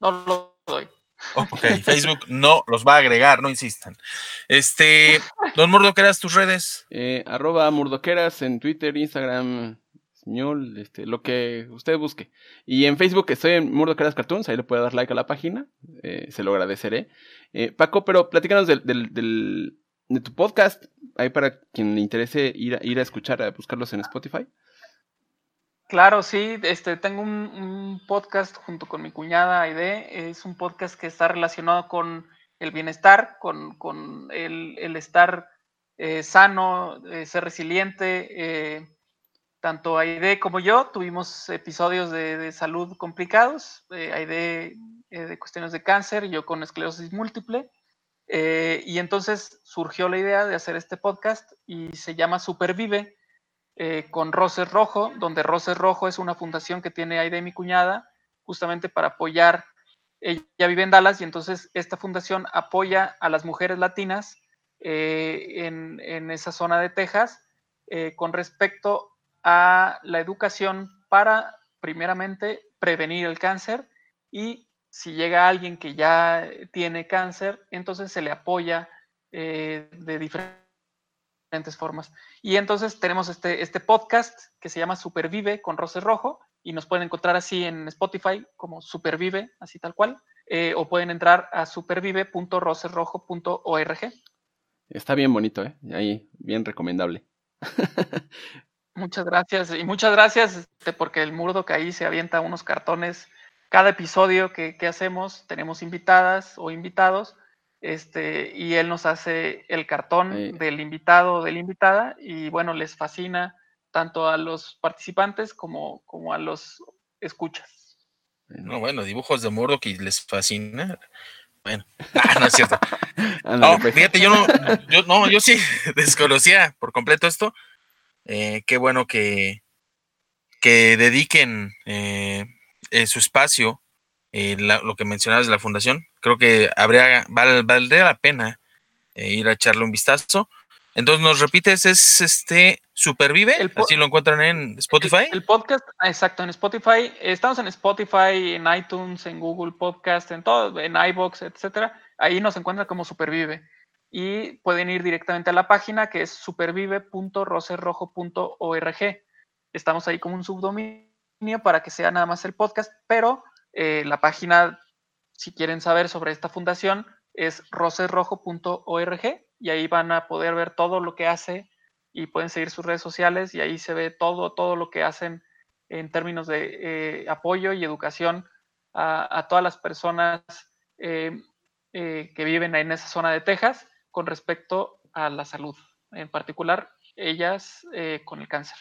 no lo doy. Ok, Facebook no los va a agregar, no insistan. Este, don Murdoqueras, tus redes. Eh, arroba Murdoqueras en Twitter, Instagram, señor, este, lo que usted busque. Y en Facebook estoy en Murdoqueras Cartoons, ahí le puede dar like a la página, eh, se lo agradeceré. Eh, Paco, pero platícanos del, del, del, de tu podcast, ahí para quien le interese ir a, ir a escuchar, a buscarlos en Spotify. Claro, sí, este, tengo un, un podcast junto con mi cuñada Aide, es un podcast que está relacionado con el bienestar, con, con el, el estar eh, sano, eh, ser resiliente. Eh, tanto Aide como yo tuvimos episodios de, de salud complicados, eh, Aide eh, de cuestiones de cáncer, yo con esclerosis múltiple, eh, y entonces surgió la idea de hacer este podcast y se llama Supervive, Eh, con Roces Rojo, donde Roces Rojo es una fundación que tiene Aide, mi cuñada, justamente para apoyar. Ella vive en Dallas y entonces esta fundación apoya a las mujeres latinas eh, en, en esa zona de Texas eh, con respecto a la educación para, primeramente, prevenir el cáncer, y si llega alguien que ya tiene cáncer, entonces se le apoya eh, de diferentes formas. Y entonces tenemos este, este podcast que se llama Supervive con Roces Rojo, y nos pueden encontrar así en Spotify como Supervive, así tal cual, eh, o pueden entrar a supervive punto roces rojo punto org. Está bien bonito, ¿eh? Ahí, bien recomendable. Muchas gracias, y muchas gracias este, porque el Murdoch ahí se avienta unos cartones cada episodio que, que hacemos, tenemos invitadas o invitados, Este, y él nos hace el cartón eh. del invitado o de la invitada, y bueno, les fascina tanto a los participantes como, como a los escuchas. No, bueno, dibujos de Murdoch y les fascina. Bueno, ah, no es cierto. Ándale, No, pues. fíjate, yo no, yo no, yo sí desconocía por completo esto. Eh, qué bueno que, que dediquen eh, eh, su espacio. Eh, la, lo que mencionabas de la fundación, creo que habría val, valdría la pena eh, ir a echarle un vistazo. Entonces, ¿nos repites? ¿Es este Supervive? El po- ¿Así lo encuentran en Spotify? El, el podcast, exacto, en Spotify. Estamos en Spotify, en iTunes, en Google Podcast, en todo, en iVoox, etcétera. Ahí nos encuentran como Supervive. Y pueden ir directamente a la página, que es supervive punto roces rojo punto org. Estamos ahí como un subdominio para que sea nada más el podcast, pero Eh, la página, si quieren saber sobre esta fundación, es roces rojo punto org, y ahí van a poder ver todo lo que hace y pueden seguir sus redes sociales, y ahí se ve todo, todo lo que hacen en términos de eh, apoyo y educación a, a todas las personas eh, eh, que viven ahí en esa zona de Texas con respecto a la salud, en particular ellas eh, con el cáncer.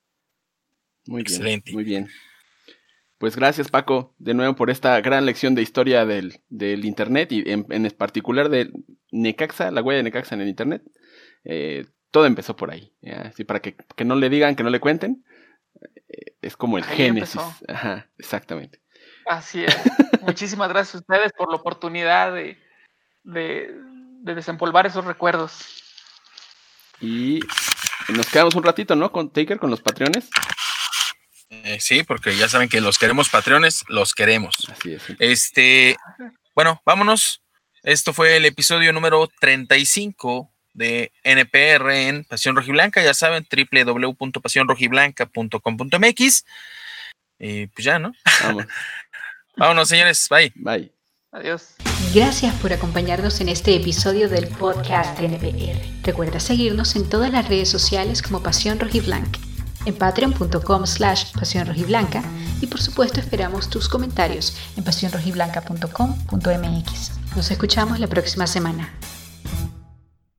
Muy bien, excelente. Muy bien. Pues gracias, Paco, de nuevo por esta gran lección de historia del, del Internet, y en, en particular de Necaxa, la huella de Necaxa en el Internet. Eh, todo empezó por ahí, ¿ya? Así para que, que no le digan, que no le cuenten. Eh, es como el Ahí génesis. empezó. Ajá, exactamente. Así es. Muchísimas gracias a ustedes por la oportunidad de, de, de desempolvar esos recuerdos. Y nos quedamos un ratito, ¿no? Con Taker, con los Patreones. Eh, sí, porque ya saben que los queremos Patreones, los queremos. Así es. Este, bueno, vámonos. Esto fue el episodio número treinta y cinco de N P R en Pasión Rojiblanca. Ya saben, doble u doble u doble u punto pasión rojiblanca punto com punto m x. Y pues ya, ¿no? Vamos. Vámonos, señores. Bye. Bye. Adiós. Gracias por acompañarnos en este episodio del podcast de N P R. Recuerda seguirnos en todas las redes sociales como Pasión Rojiblanca, en patreon punto com slash pasión rojiblanca, y por supuesto esperamos tus comentarios en pasión rojiblanca punto com punto m x. Nos escuchamos la próxima semana.